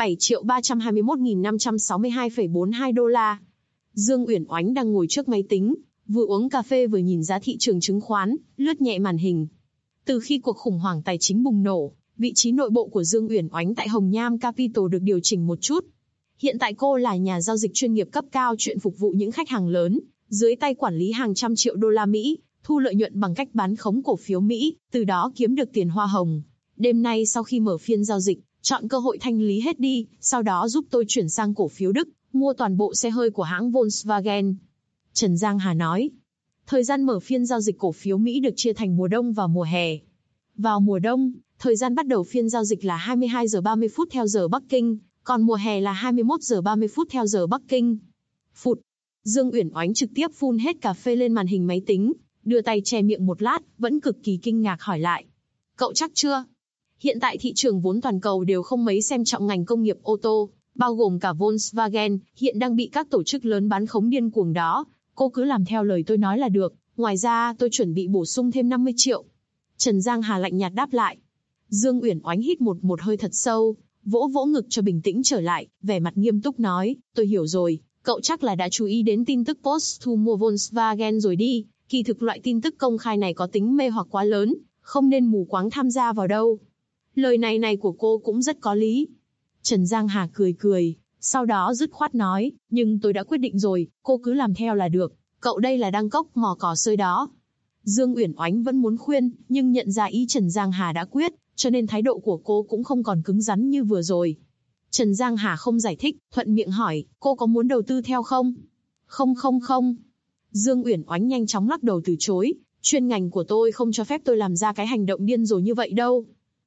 7.321.562,42 đô la. Dương Uyển Oánh đang ngồi trước máy tính, vừa uống cà phê vừa nhìn giá thị trường chứng khoán, lướt nhẹ màn hình. Từ khi cuộc khủng hoảng tài chính bùng nổ, vị trí nội bộ của Dương Uyển Oánh tại Hồng Nham Capital được điều chỉnh một chút. Hiện tại cô là nhà giao dịch chuyên nghiệp cấp cao chuyên phục vụ những khách hàng lớn, dưới tay quản lý hàng trăm triệu đô la Mỹ, thu lợi nhuận bằng cách bán khống cổ phiếu Mỹ, từ đó kiếm được tiền hoa hồng. Đêm nay sau khi mở phiên giao dịch, chọn cơ hội thanh lý hết đi, sau đó giúp tôi chuyển sang cổ phiếu Đức, mua toàn bộ xe hơi của hãng Volkswagen. Trần Giang Hà nói. Thời gian mở phiên giao dịch cổ phiếu Mỹ được chia thành mùa đông và mùa hè. Vào mùa đông, thời gian bắt đầu phiên giao dịch là 22 giờ 30 phút theo giờ Bắc Kinh, còn mùa hè là 21 giờ 30 phút theo giờ Bắc Kinh. Phụt. Dương Uyển Oánh trực tiếp phun hết cà phê lên màn hình máy tính, đưa tay che miệng một lát, vẫn cực kỳ kinh ngạc hỏi lại. Cậu chắc chưa? Hiện tại thị trường vốn toàn cầu đều không mấy xem trọng ngành công nghiệp ô tô, bao gồm cả Volkswagen, hiện đang bị các tổ chức lớn bán khống điên cuồng đó. Cô cứ làm theo lời tôi nói là được, ngoài ra tôi chuẩn bị bổ sung thêm 50 triệu. Trần Giang Hà lạnh nhạt đáp lại. Dương Uyển Oánh hít một hơi thật sâu, vỗ vỗ ngực cho bình tĩnh trở lại, vẻ mặt nghiêm túc nói, tôi hiểu rồi, cậu chắc là đã chú ý đến tin tức Porsche thu mua Volkswagen rồi đi, kỳ thực loại tin tức công khai này có tính mê hoặc quá lớn, không nên mù quáng tham gia vào đâu. Lời này của cô cũng rất có lý. Trần Giang Hà cười, sau đó dứt khoát nói, nhưng tôi đã quyết định rồi, cô cứ làm theo là được, cậu đây là đang cốc mò cỏ xơi đó. Dương Uyển Oánh vẫn muốn khuyên, nhưng nhận ra ý Trần Giang Hà đã quyết, cho nên thái độ của cô cũng không còn cứng rắn như vừa rồi. Trần Giang Hà không giải thích, thuận miệng hỏi, cô có muốn đầu tư theo không? Không. Dương Uyển Oánh nhanh chóng lắc đầu từ chối, chuyên ngành của tôi không cho phép tôi làm ra cái hành động điên rồ như vậy đâu.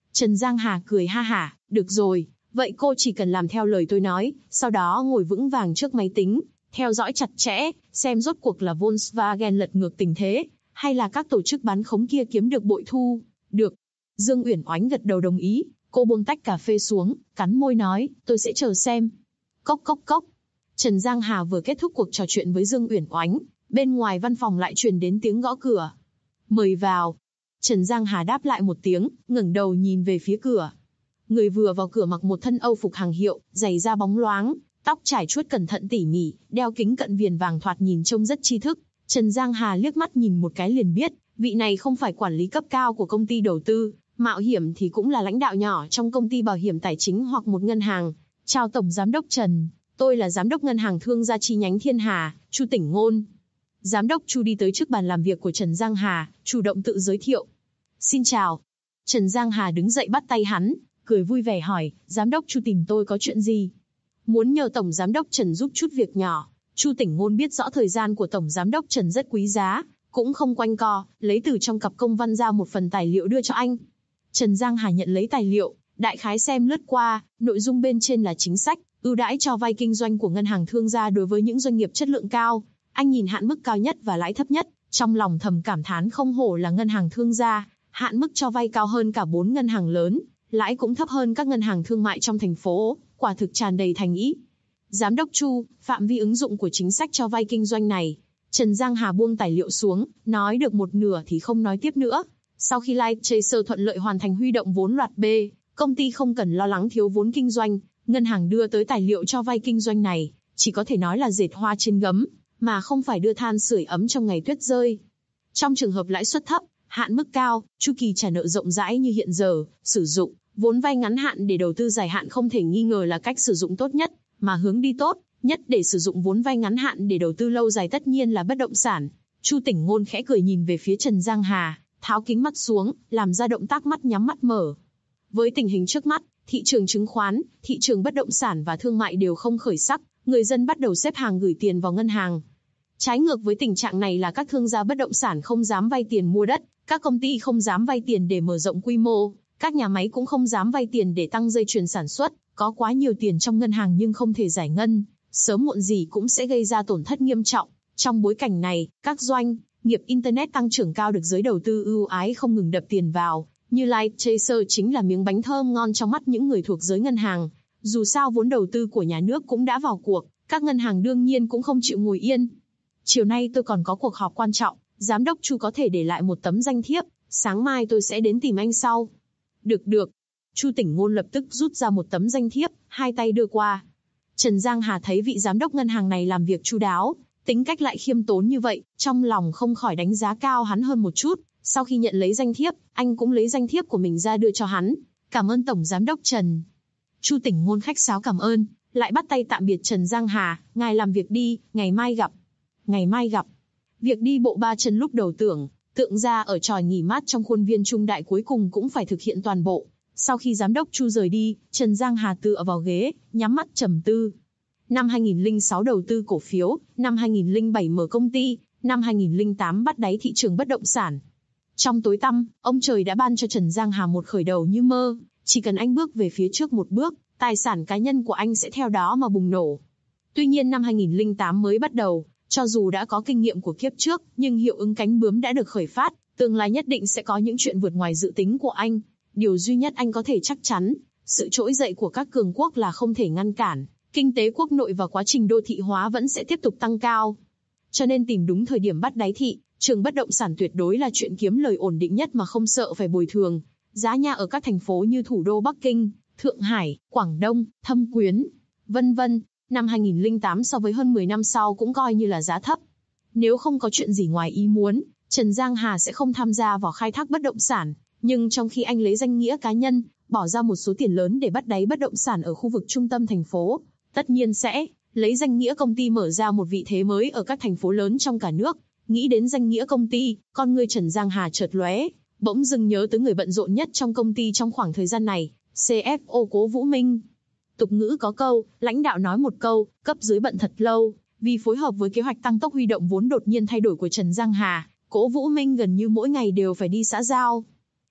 Trần Giang Hà cười ha hả, được rồi, vậy cô chỉ cần làm theo lời tôi nói, sau đó ngồi vững vàng trước máy tính, theo dõi chặt chẽ, xem rốt cuộc là Volkswagen lật ngược tình thế, hay là các tổ chức bán khống kia kiếm được bội thu. Được. Dương Uyển Oánh gật đầu đồng ý, cô buông tách cà phê xuống, cắn môi nói, tôi sẽ chờ xem. Cốc cốc cốc. Trần Giang Hà vừa kết thúc cuộc trò chuyện với Dương Uyển Oánh, bên ngoài văn phòng lại truyền đến tiếng gõ cửa. Mời vào. Trần Giang Hà đáp lại một tiếng, ngẩng đầu nhìn về phía cửa. Người vừa vào cửa mặc một thân Âu phục hàng hiệu, giày da bóng loáng, tóc trải chuốt cẩn thận tỉ mỉ, đeo kính cận viền vàng thoạt nhìn trông rất tri thức. Trần Giang Hà liếc mắt nhìn một cái liền biết, vị này không phải quản lý cấp cao của công ty đầu tư, mạo hiểm thì cũng là lãnh đạo nhỏ trong công ty bảo hiểm tài chính hoặc một ngân hàng. Chào Tổng Giám đốc Trần, tôi là Giám đốc Ngân hàng Thương gia chi nhánh Thiên Hà, Chu Tỉnh Ngôn. Giám đốc Chu đi tới trước bàn làm việc của Trần Giang Hà, chủ động tự giới thiệu. Xin chào. Trần Giang Hà đứng dậy bắt tay hắn, cười vui vẻ hỏi, Giám đốc Chu tìm tôi có chuyện gì? Muốn nhờ Tổng Giám đốc Trần giúp chút việc nhỏ. Chu Tỉnh Ngôn biết rõ thời gian của Tổng Giám đốc Trần rất quý giá, cũng không quanh co, lấy từ trong cặp công văn ra một phần tài liệu đưa cho anh. Trần Giang Hà nhận lấy tài liệu, đại khái xem lướt qua, nội dung bên trên là chính sách, ưu đãi cho vay kinh doanh của Ngân hàng Thương gia đối với những doanh nghiệp chất lượng cao. Anh nhìn hạn mức cao nhất và lãi thấp nhất, trong lòng thầm cảm thán không hổ là Ngân hàng Thương gia, hạn mức cho vay cao hơn cả 4 ngân hàng lớn, lãi cũng thấp hơn các ngân hàng thương mại trong thành phố, quả thực tràn đầy thành ý. Giám đốc Chu, phạm vi ứng dụng của chính sách cho vay kinh doanh này. Trần Giang Hà buông tài liệu xuống, nói được một nửa thì không nói tiếp nữa. Sau khi Light Chaser thuận lợi hoàn thành huy động vốn loạt B, công ty không cần lo lắng thiếu vốn kinh doanh, ngân hàng đưa tới tài liệu cho vay kinh doanh này, chỉ có thể nói là dệt hoa trên gấm, mà không phải đưa than sưởi ấm trong ngày tuyết rơi. Trong trường hợp lãi suất thấp, hạn mức cao, chu kỳ trả nợ rộng rãi như hiện giờ, sử dụng vốn vay ngắn hạn để đầu tư dài hạn không thể nghi ngờ là cách sử dụng tốt nhất, mà hướng đi tốt nhất để sử dụng vốn vay ngắn hạn để đầu tư lâu dài tất nhiên là bất động sản. Chu Tỉnh Ngôn khẽ cười nhìn về phía Trần Giang Hà, tháo kính mắt xuống, làm ra động tác mắt nhắm mắt mở. Với tình hình trước mắt, thị trường chứng khoán, thị trường bất động sản và thương mại đều không khởi sắc, người dân bắt đầu xếp hàng gửi tiền vào ngân hàng. Trái ngược với tình trạng này là các thương gia bất động sản không dám vay tiền mua đất, các công ty không dám vay tiền để mở rộng quy mô, các nhà máy cũng không dám vay tiền để tăng dây chuyền sản xuất, có quá nhiều tiền trong ngân hàng nhưng không thể giải ngân, sớm muộn gì cũng sẽ gây ra tổn thất nghiêm trọng. Trong bối cảnh này, các doanh nghiệp Internet tăng trưởng cao được giới đầu tư ưu ái không ngừng đập tiền vào, như Light Chaser chính là miếng bánh thơm ngon trong mắt những người thuộc giới ngân hàng. Dù sao vốn đầu tư của nhà nước cũng đã vào cuộc, các ngân hàng đương nhiên cũng không chịu ngồi yên. Chiều nay tôi còn có cuộc họp quan trọng, Giám đốc Chu có thể để lại một tấm danh thiếp, sáng mai tôi sẽ đến tìm anh sau. Được. Chu Tỉnh Ngôn lập tức rút ra một tấm danh thiếp, hai tay đưa qua. Trần Giang Hà thấy vị giám đốc ngân hàng này làm việc chu đáo, tính cách lại khiêm tốn như vậy, trong lòng không khỏi đánh giá cao hắn hơn một chút. Sau khi nhận lấy danh thiếp, anh cũng lấy danh thiếp của mình ra đưa cho hắn. Cảm ơn Tổng Giám đốc Trần. Chu Tỉnh Ngôn khách sáo cảm ơn, lại bắt tay tạm biệt Trần Giang Hà, ngài làm việc đi, ngày mai gặp. Ngày mai gặp. Việc đi bộ ba chân lúc đầu tượng ra ở tròi nghỉ mát trong khuôn viên trung đại cuối cùng cũng phải thực hiện toàn bộ. Sau khi Giám đốc Chu rời đi, Trần Giang Hà tựa vào ghế, nhắm mắt trầm tư. Năm 2006 đầu tư cổ phiếu, năm 2007 mở công ty, năm 2008 bắt đáy thị trường bất động sản. Trong tối tăm, ông trời đã ban cho Trần Giang Hà một khởi đầu như mơ, chỉ cần anh bước về phía trước một bước, tài sản cá nhân của anh sẽ theo đó mà bùng nổ. Tuy nhiên năm 2008 mới bắt đầu, cho dù đã có kinh nghiệm của kiếp trước, nhưng hiệu ứng cánh bướm đã được khởi phát, tương lai nhất định sẽ có những chuyện vượt ngoài dự tính của anh. Điều duy nhất anh có thể chắc chắn, sự trỗi dậy của các cường quốc là không thể ngăn cản, kinh tế quốc nội và quá trình đô thị hóa vẫn sẽ tiếp tục tăng cao. Cho nên tìm đúng thời điểm bắt đáy thị trường bất động sản tuyệt đối là chuyện kiếm lời ổn định nhất mà không sợ phải bồi thường. Giá nhà ở các thành phố như thủ đô Bắc Kinh, Thượng Hải, Quảng Đông, Thâm Quyến, vân vân, năm 2008 so với hơn 10 năm sau cũng coi như là giá thấp. Nếu không có chuyện gì ngoài ý muốn, Trần Giang Hà sẽ không tham gia vào khai thác bất động sản, nhưng trong khi anh lấy danh nghĩa cá nhân, bỏ ra một số tiền lớn để bắt đáy bất động sản ở khu vực trung tâm thành phố, tất nhiên sẽ lấy danh nghĩa công ty mở ra một vị thế mới ở các thành phố lớn trong cả nước. Nghĩ đến danh nghĩa công ty, con người Trần Giang Hà chợt lóe, bỗng dưng nhớ tới người bận rộn nhất trong công ty trong khoảng thời gian này, CFO Cố Vũ Minh. Tục ngữ có câu, lãnh đạo nói một câu, cấp dưới bận thật lâu, vì phối hợp với kế hoạch tăng tốc huy động vốn đột nhiên thay đổi của Trần Giang Hà, Cố Vũ Minh gần như mỗi ngày đều phải đi xã giao.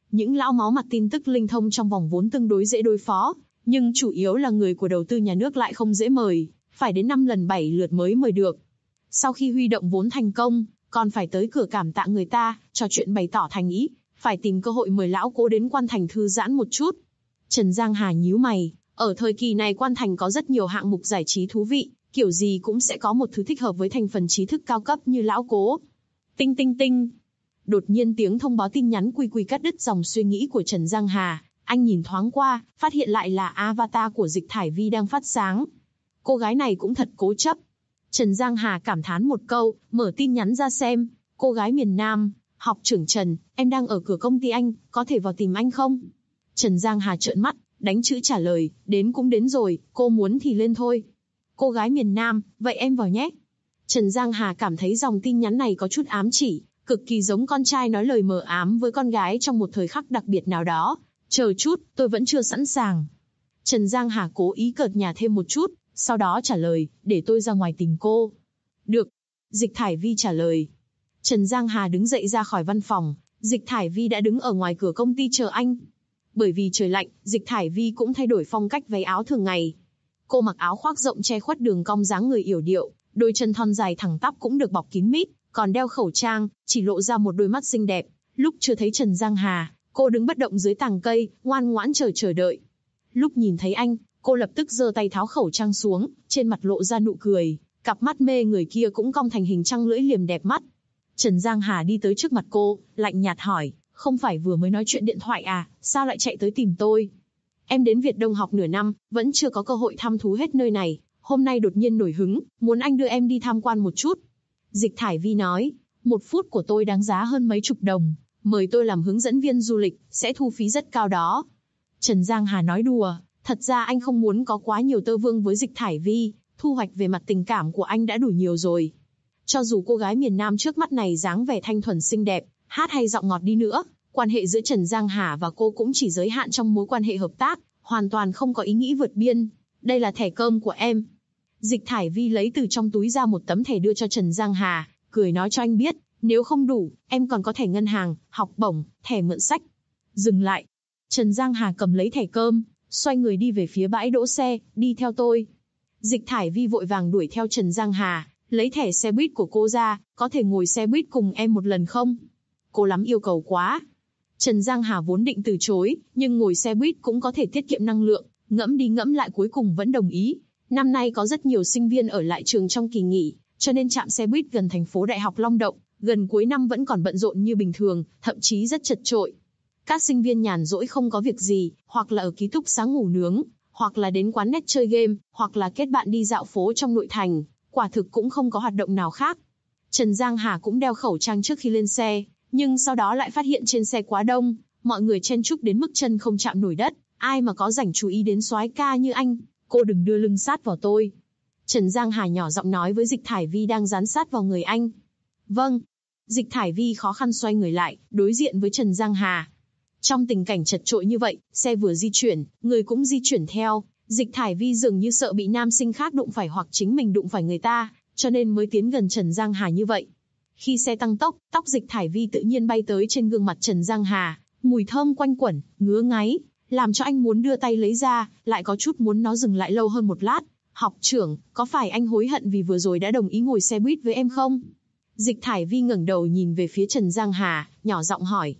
Những lão máu mặt tin tức linh thông trong vòng vốn tương đối dễ đối phó, nhưng chủ yếu là người của đầu tư nhà nước lại không dễ mời, phải đến 5 lần 7 lượt mới mời được. Sau khi huy động vốn thành công, còn phải tới cửa cảm tạ người ta, trò chuyện bày tỏ thành ý, phải tìm cơ hội mời lão Cố đến Quan Thành thư giãn một chút. Trần Giang Hà nhíu mày, ở thời kỳ này Quan Thành có rất nhiều hạng mục giải trí thú vị, kiểu gì cũng sẽ có một thứ thích hợp với thành phần trí thức cao cấp như lão Cố. Tinh tinh tinh. Đột nhiên tiếng thông báo tin nhắn quy quy cắt đứt dòng suy nghĩ của Trần Giang Hà, anh nhìn thoáng qua, phát hiện lại là avatar của Dịch Thải Vi đang phát sáng. Cô gái này cũng thật cố chấp. Trần Giang Hà cảm thán một câu, mở tin nhắn ra xem, cô gái miền Nam, học trưởng Trần, em đang ở cửa công ty anh, có thể vào tìm anh không? Trần Giang Hà trợn mắt, đánh chữ trả lời, đến cũng đến rồi, cô muốn thì lên thôi. Cô gái miền Nam, vậy em vào nhé. Trần Giang Hà cảm thấy dòng tin nhắn này có chút ám chỉ, cực kỳ giống con trai nói lời mờ ám với con gái trong một thời khắc đặc biệt nào đó. Chờ chút, tôi vẫn chưa sẵn sàng. Trần Giang Hà cố ý cợt nhả thêm một chút, sau đó trả lời, để tôi ra ngoài tìm cô. Được. Dịch Thải Vi trả lời. Trần Giang Hà đứng dậy ra khỏi văn phòng, Dịch Thải Vi đã đứng ở ngoài cửa công ty chờ anh. Bởi vì trời lạnh, Dịch Thải Vi cũng thay đổi phong cách váy áo thường ngày. Cô mặc áo khoác rộng che khuất đường cong dáng người yểu điệu, đôi chân thon dài thẳng tắp cũng được bọc kín mít, còn đeo khẩu trang, chỉ lộ ra một đôi mắt xinh đẹp. Lúc chưa thấy Trần Giang Hà, cô đứng bất động dưới tàng cây, ngoan ngoãn chờ đợi. Lúc nhìn thấy anh, cô lập tức giơ tay tháo khẩu trang xuống, trên mặt lộ ra nụ cười, cặp mắt mê người kia cũng cong thành hình trăng lưỡi liềm đẹp mắt. Trần Giang Hà đi tới trước mặt cô, lạnh nhạt hỏi, không phải vừa mới nói chuyện điện thoại à, sao lại chạy tới tìm tôi? Em đến Việt Đông học nửa năm, vẫn chưa có cơ hội thăm thú hết nơi này, hôm nay đột nhiên nổi hứng, muốn anh đưa em đi tham quan một chút. Dịch Thải Vi nói, 1 phút của tôi đáng giá hơn mấy chục đồng, mời tôi làm hướng dẫn viên du lịch, sẽ thu phí rất cao đó. Trần Giang Hà nói đùa, thật ra anh không muốn có quá nhiều tơ vương với Dịch Thải Vi, thu hoạch về mặt tình cảm của anh đã đủ nhiều rồi. Cho dù cô gái miền Nam trước mắt này dáng vẻ thanh thuần xinh đẹp, hát hay giọng ngọt đi nữa, quan hệ giữa Trần Giang Hà và cô cũng chỉ giới hạn trong mối quan hệ hợp tác, hoàn toàn không có ý nghĩ vượt biên. Đây là thẻ cơm của em. Dịch Thải Vi lấy từ trong túi ra một tấm thẻ đưa cho Trần Giang Hà, cười nói cho anh biết, nếu không đủ, em còn có thẻ ngân hàng, học bổng, thẻ mượn sách. Dừng lại. Trần Giang Hà cầm lấy thẻ cơm, xoay người đi về phía bãi đỗ xe, đi theo tôi. Dịch Thải Vi vội vàng đuổi theo Trần Giang Hà, lấy thẻ xe buýt của cô ra, có thể ngồi xe buýt cùng em một lần không? Cô lắm yêu cầu quá. Trần Giang Hà vốn định từ chối, nhưng ngồi xe buýt cũng có thể tiết kiệm năng lượng, ngẫm đi ngẫm lại cuối cùng vẫn đồng ý. Năm nay có rất nhiều sinh viên ở lại trường trong kỳ nghỉ, cho nên trạm xe buýt gần thành phố Đại học Long Động, gần cuối năm vẫn còn bận rộn như bình thường, thậm chí rất chật chội. Các sinh viên nhàn rỗi không có việc gì, hoặc là ở ký túc xá ngủ nướng, hoặc là đến quán net chơi game, hoặc là kết bạn đi dạo phố trong nội thành, quả thực cũng không có hoạt động nào khác. Trần Giang Hà cũng đeo khẩu trang trước khi lên xe, nhưng sau đó lại phát hiện trên xe quá đông, mọi người chen chúc đến mức chân không chạm nổi đất, ai mà có rảnh chú ý đến soái ca như anh, cô đừng đưa lưng sát vào tôi. Trần Giang Hà nhỏ giọng nói với Dịch Thải Vi đang dán sát vào người anh. Vâng. Dịch Thải Vi khó khăn xoay người lại, đối diện với Trần Giang Hà. Trong tình cảnh chật chội như vậy, xe vừa di chuyển, người cũng di chuyển theo, Dịch Thải Vi dường như sợ bị nam sinh khác đụng phải hoặc chính mình đụng phải người ta, cho nên mới tiến gần Trần Giang Hà như vậy. Khi xe tăng tốc, tóc Dịch Thải Vi tự nhiên bay tới trên gương mặt Trần Giang Hà, mùi thơm quanh quẩn, ngứa ngáy, làm cho anh muốn đưa tay lấy ra, lại có chút muốn nó dừng lại lâu hơn một lát. Học trưởng, có phải anh hối hận vì vừa rồi đã đồng ý ngồi xe buýt với em không? Dịch Thải Vi ngẩng đầu nhìn về phía Trần Giang Hà, nhỏ giọng hỏi.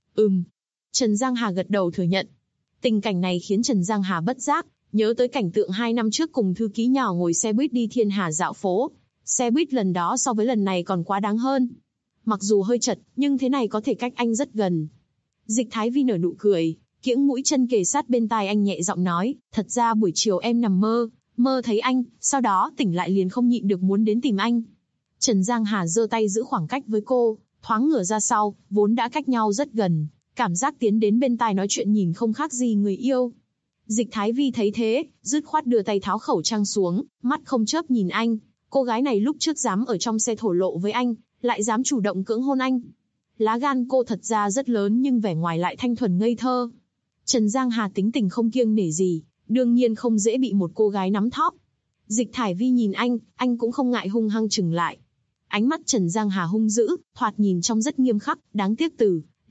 Trần Giang Hà gật đầu thừa nhận. Tình cảnh này khiến Trần Giang Hà bất giác nhớ tới cảnh tượng 2 năm trước cùng thư ký nhỏ ngồi xe buýt đi Thiên Hà dạo phố. Xe buýt lần đó so với lần này còn quá đáng hơn. Mặc dù hơi chật, nhưng thế này có thể cách anh rất gần. Dịch Thái Vi nở nụ cười, kiễng mũi chân kề sát bên tai anh nhẹ giọng nói, thật ra buổi chiều em nằm mơ thấy anh, sau đó tỉnh lại liền không nhịn được muốn đến tìm anh. Trần Giang Hà giơ tay giữ khoảng cách với cô, thoáng ngửa ra sau, vốn đã cách nhau rất gần, cảm giác tiến đến bên tai nói chuyện nhìn không khác gì người yêu. Dịch Thái Vi thấy thế, dứt khoát đưa tay tháo khẩu trang xuống, mắt không chớp nhìn anh. Cô gái này lúc trước dám ở trong xe thổ lộ với anh, lại dám chủ động cưỡng hôn anh. Lá gan cô thật ra rất lớn nhưng vẻ ngoài lại thanh thuần ngây thơ. Trần Giang Hà tính tình không kiêng nể gì, đương nhiên không dễ bị một cô gái nắm thóp. Dịch Thải Vi nhìn anh cũng không ngại hung hăng chừng lại. Ánh mắt Trần Giang Hà hung dữ, thoạt nhìn trông rất nghiêm khắc, đáng tiếc từ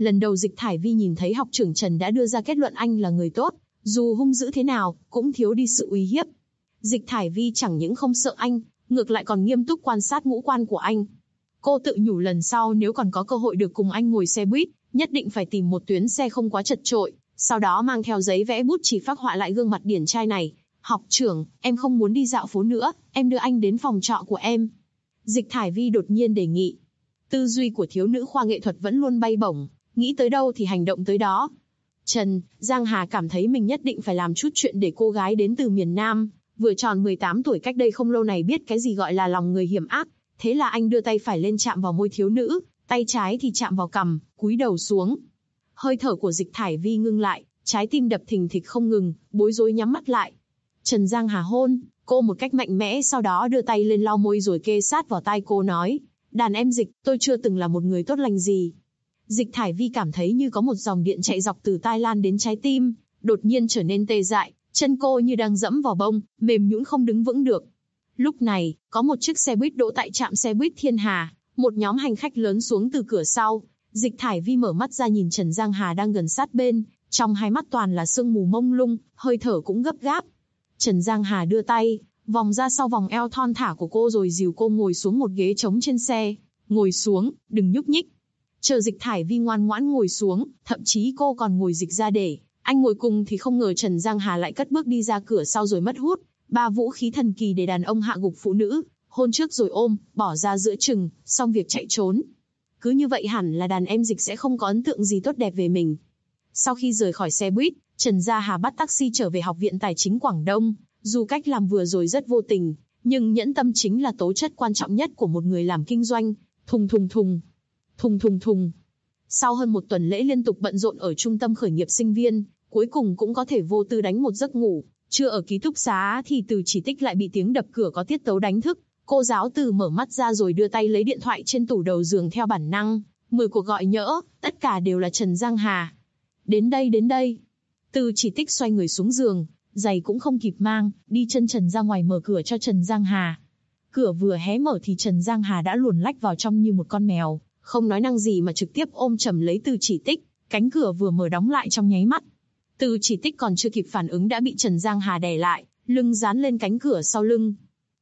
Lần đầu Dịch Thải Vi nhìn thấy học trưởng Trần đã đưa ra kết luận anh là người tốt, dù hung dữ thế nào, cũng thiếu đi sự uy hiếp. Dịch Thải Vi chẳng những không sợ anh, ngược lại còn nghiêm túc quan sát ngũ quan của anh. Cô tự nhủ lần sau nếu còn có cơ hội được cùng anh ngồi xe buýt, nhất định phải tìm một tuyến xe không quá chật chội, sau đó mang theo giấy vẽ bút chỉ phác họa lại gương mặt điển trai này. Học trưởng, em không muốn đi dạo phố nữa, em đưa anh đến phòng trọ của em. Dịch Thải Vi đột nhiên đề nghị. Tư duy của thiếu nữ khoa nghệ thuật vẫn luôn bay bổng, nghĩ tới đâu thì hành động tới đó. Trần Giang Hà cảm thấy mình nhất định phải làm chút chuyện để cô gái đến từ miền Nam, vừa tròn 18 tuổi cách đây không lâu này biết cái gì gọi là lòng người hiểm ác. Thế là anh đưa tay phải lên chạm vào môi thiếu nữ, tay trái thì chạm vào cằm, cúi đầu xuống. Hơi thở của Dịch Thải Vi ngưng lại, trái tim đập thình thịch không ngừng, bối rối nhắm mắt lại. Trần Giang Hà hôn cô một cách mạnh mẽ, sau đó đưa tay lên lau môi rồi kê sát vào tai cô nói, đàn em Dịch, tôi chưa từng là một người tốt lành gì. Dịch Thải Vi cảm thấy như có một dòng điện chạy dọc từ tai lan đến trái tim, đột nhiên trở nên tê dại, chân cô như đang dẫm vào bông, mềm nhũn không đứng vững được. Lúc này, có một chiếc xe buýt đỗ tại trạm xe buýt Thiên Hà, một nhóm hành khách lớn xuống từ cửa sau. Dịch Thải Vi mở mắt ra nhìn Trần Giang Hà đang gần sát bên, trong hai mắt toàn là sương mù mông lung, hơi thở cũng gấp gáp. Trần Giang Hà đưa tay, vòng ra sau vòng eo thon thả của cô rồi dìu cô ngồi xuống một ghế trống trên xe. Ngồi xuống, đừng nhúc nhích. Chờ Dịch Thải Vi ngoan ngoãn ngồi xuống, thậm chí cô còn ngồi dịch ra để anh ngồi cùng thì không ngờ Trần Giang Hà lại cất bước đi ra cửa sau rồi mất hút. 3 vũ khí thần kỳ để đàn ông hạ gục phụ nữ, hôn trước rồi ôm, bỏ ra giữa chừng, xong việc chạy trốn. Cứ như vậy hẳn là đàn em Dịch sẽ không có ấn tượng gì tốt đẹp về mình. Sau khi rời khỏi xe buýt, Trần Gia Hà bắt taxi trở về Học viện Tài chính Quảng Đông. Dù cách làm vừa rồi rất vô tình, nhưng nhẫn tâm chính là tố chất quan trọng nhất của một người làm kinh doanh. Thùng thùng thùng, thùng thùng thùng. Sau hơn một tuần lễ liên tục bận rộn ở trung tâm khởi nghiệp sinh viên, cuối cùng cũng có thể vô tư đánh một giấc ngủ. Chưa ở ký túc xá thì Từ Chỉ Tích lại bị tiếng đập cửa có tiết tấu đánh thức. Cô giáo Từ mở mắt ra rồi đưa tay lấy điện thoại trên tủ đầu giường theo bản năng. 10 cuộc gọi nhỡ, tất cả đều là Trần Giang Hà. Đến đây, đến đây. Từ Chỉ Tích xoay người xuống giường, giày cũng không kịp mang, đi chân trần ra ngoài mở cửa cho Trần Giang Hà. Cửa vừa hé mở thì Trần Giang Hà đã luồn lách vào trong như một con mèo, không nói năng gì mà trực tiếp ôm chầm lấy Từ Chỉ Tích. Cánh cửa vừa mở đóng lại trong nháy mắt. Từ Chỉ Tích còn chưa kịp phản ứng đã bị Trần Giang Hà đè lại, lưng dán lên cánh cửa sau lưng.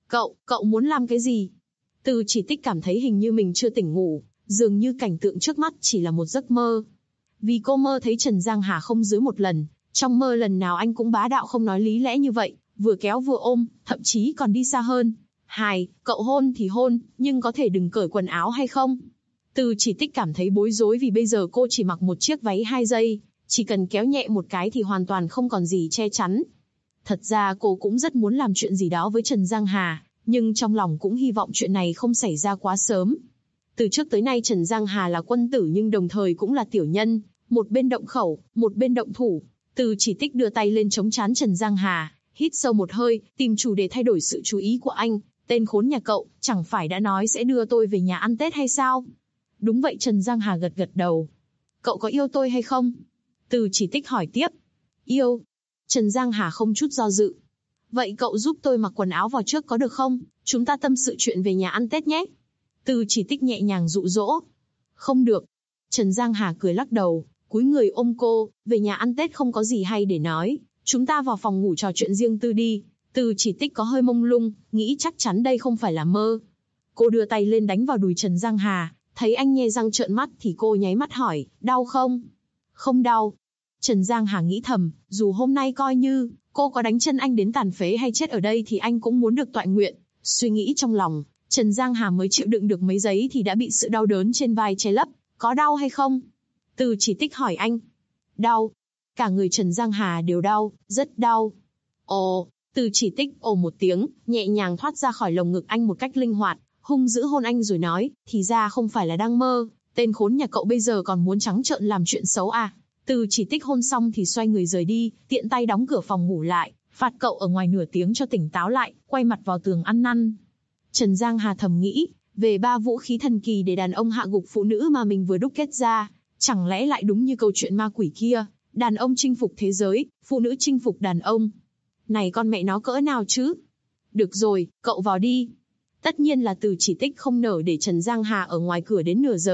Cậu muốn làm cái gì? Từ Chỉ Tích cảm thấy hình như mình chưa tỉnh ngủ, dường như cảnh tượng trước mắt chỉ là một giấc mơ. Vì cô mơ thấy Trần Giang Hà không dưới một lần, trong mơ lần nào anh cũng bá đạo không nói lý lẽ như vậy, vừa kéo vừa ôm, thậm chí còn đi xa hơn. Cậu hôn thì hôn, nhưng có thể đừng cởi quần áo hay không? Từ Chỉ Tích cảm thấy bối rối vì bây giờ cô chỉ mặc một chiếc váy 2 giây, chỉ cần kéo nhẹ một cái thì hoàn toàn không còn gì che chắn. Thật ra cô cũng rất muốn làm chuyện gì đó với Trần Giang Hà, nhưng trong lòng cũng hy vọng chuyện này không xảy ra quá sớm. Từ trước tới nay Trần Giang Hà là quân tử nhưng đồng thời cũng là tiểu nhân, một bên động khẩu, một bên động thủ. Từ Chỉ Tích đưa tay lên chống trán Trần Giang Hà, hít sâu một hơi, tìm chủ đề thay đổi sự chú ý của anh. Tên khốn nhà cậu, chẳng phải đã nói sẽ đưa tôi về nhà ăn Tết hay sao? Đúng vậy, Trần Giang Hà gật gật đầu. Cậu có yêu tôi hay không? Từ Chỉ Tích hỏi tiếp. Yêu. Trần Giang Hà không chút do dự. Vậy cậu giúp tôi mặc quần áo vào trước có được không? Chúng ta tâm sự chuyện về nhà ăn Tết nhé. Từ Chỉ Tích nhẹ nhàng dụ dỗ. Không được. Trần Giang Hà cười lắc đầu, cúi người ôm cô. Về nhà ăn Tết không có gì hay để nói. Chúng ta vào phòng ngủ trò chuyện riêng tư đi. Từ Chỉ Tích có hơi mông lung, nghĩ chắc chắn đây không phải là mơ. Cô đưa tay lên đánh vào đùi Trần Giang Hà. Thấy anh nhe răng trợn mắt thì cô nháy mắt hỏi, đau không? Không đau. Trần Giang Hà nghĩ thầm, dù hôm nay coi như cô có đánh chân anh đến tàn phế hay chết ở đây thì anh cũng muốn được toại nguyện. Suy nghĩ trong lòng, Trần Giang Hà mới chịu đựng được mấy giây thì đã bị sự đau đớn trên vai che lấp. Có đau hay không? Từ Chỉ Tích hỏi anh. Đau. Cả người Trần Giang Hà đều đau, rất đau. Ồ. Từ Chỉ Tích ồ một tiếng, nhẹ nhàng thoát ra khỏi lồng ngực anh một cách linh hoạt, hung dữ hôn anh rồi nói, thì ra không phải là đang mơ, tên khốn nhà cậu bây giờ còn muốn trắng trợn làm chuyện xấu à? Từ Chỉ Tích hôn xong thì xoay người rời đi, tiện tay đóng cửa phòng ngủ lại, phạt cậu ở ngoài nửa tiếng cho tỉnh táo lại, quay mặt vào tường ăn năn. Trần Giang Hà thầm nghĩ, về 3 vũ khí thần kỳ để đàn ông hạ gục phụ nữ mà mình vừa đúc kết ra, chẳng lẽ lại đúng như câu chuyện ma quỷ kia, đàn ông chinh phục thế giới, phụ nữ chinh phục đàn ông. Này con mẹ nó cỡ nào chứ? Được rồi, cậu vào đi. Tất nhiên là Từ Chỉ Tích không nỡ để Trần Giang Hà ở ngoài cửa đến nửa giờ,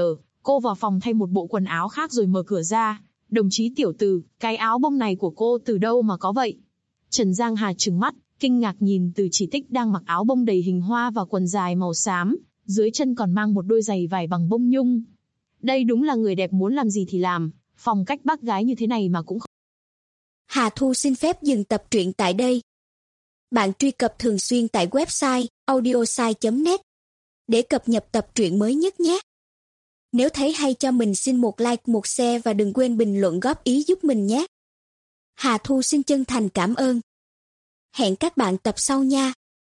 Cô vào phòng thay một bộ quần áo khác rồi mở cửa ra. Đồng chí tiểu từ, cái áo bông này của cô từ đâu mà có vậy? Trần Giang Hà trừng mắt, kinh ngạc nhìn Từ Chỉ Tích đang mặc áo bông đầy hình hoa và quần dài màu xám, dưới chân còn mang một đôi giày vải bằng bông nhung. Đây đúng là người đẹp muốn làm gì thì làm, phong cách bác gái như thế này mà cũng không. Hà Thu xin phép dừng tập truyện tại đây. Bạn truy cập thường xuyên tại website audiosai.net để cập nhật tập truyện mới nhất nhé. Nếu thấy hay cho mình xin một like, một share và đừng quên bình luận góp ý giúp mình nhé. Hà Thu xin chân thành cảm ơn. Hẹn các bạn tập sau nha.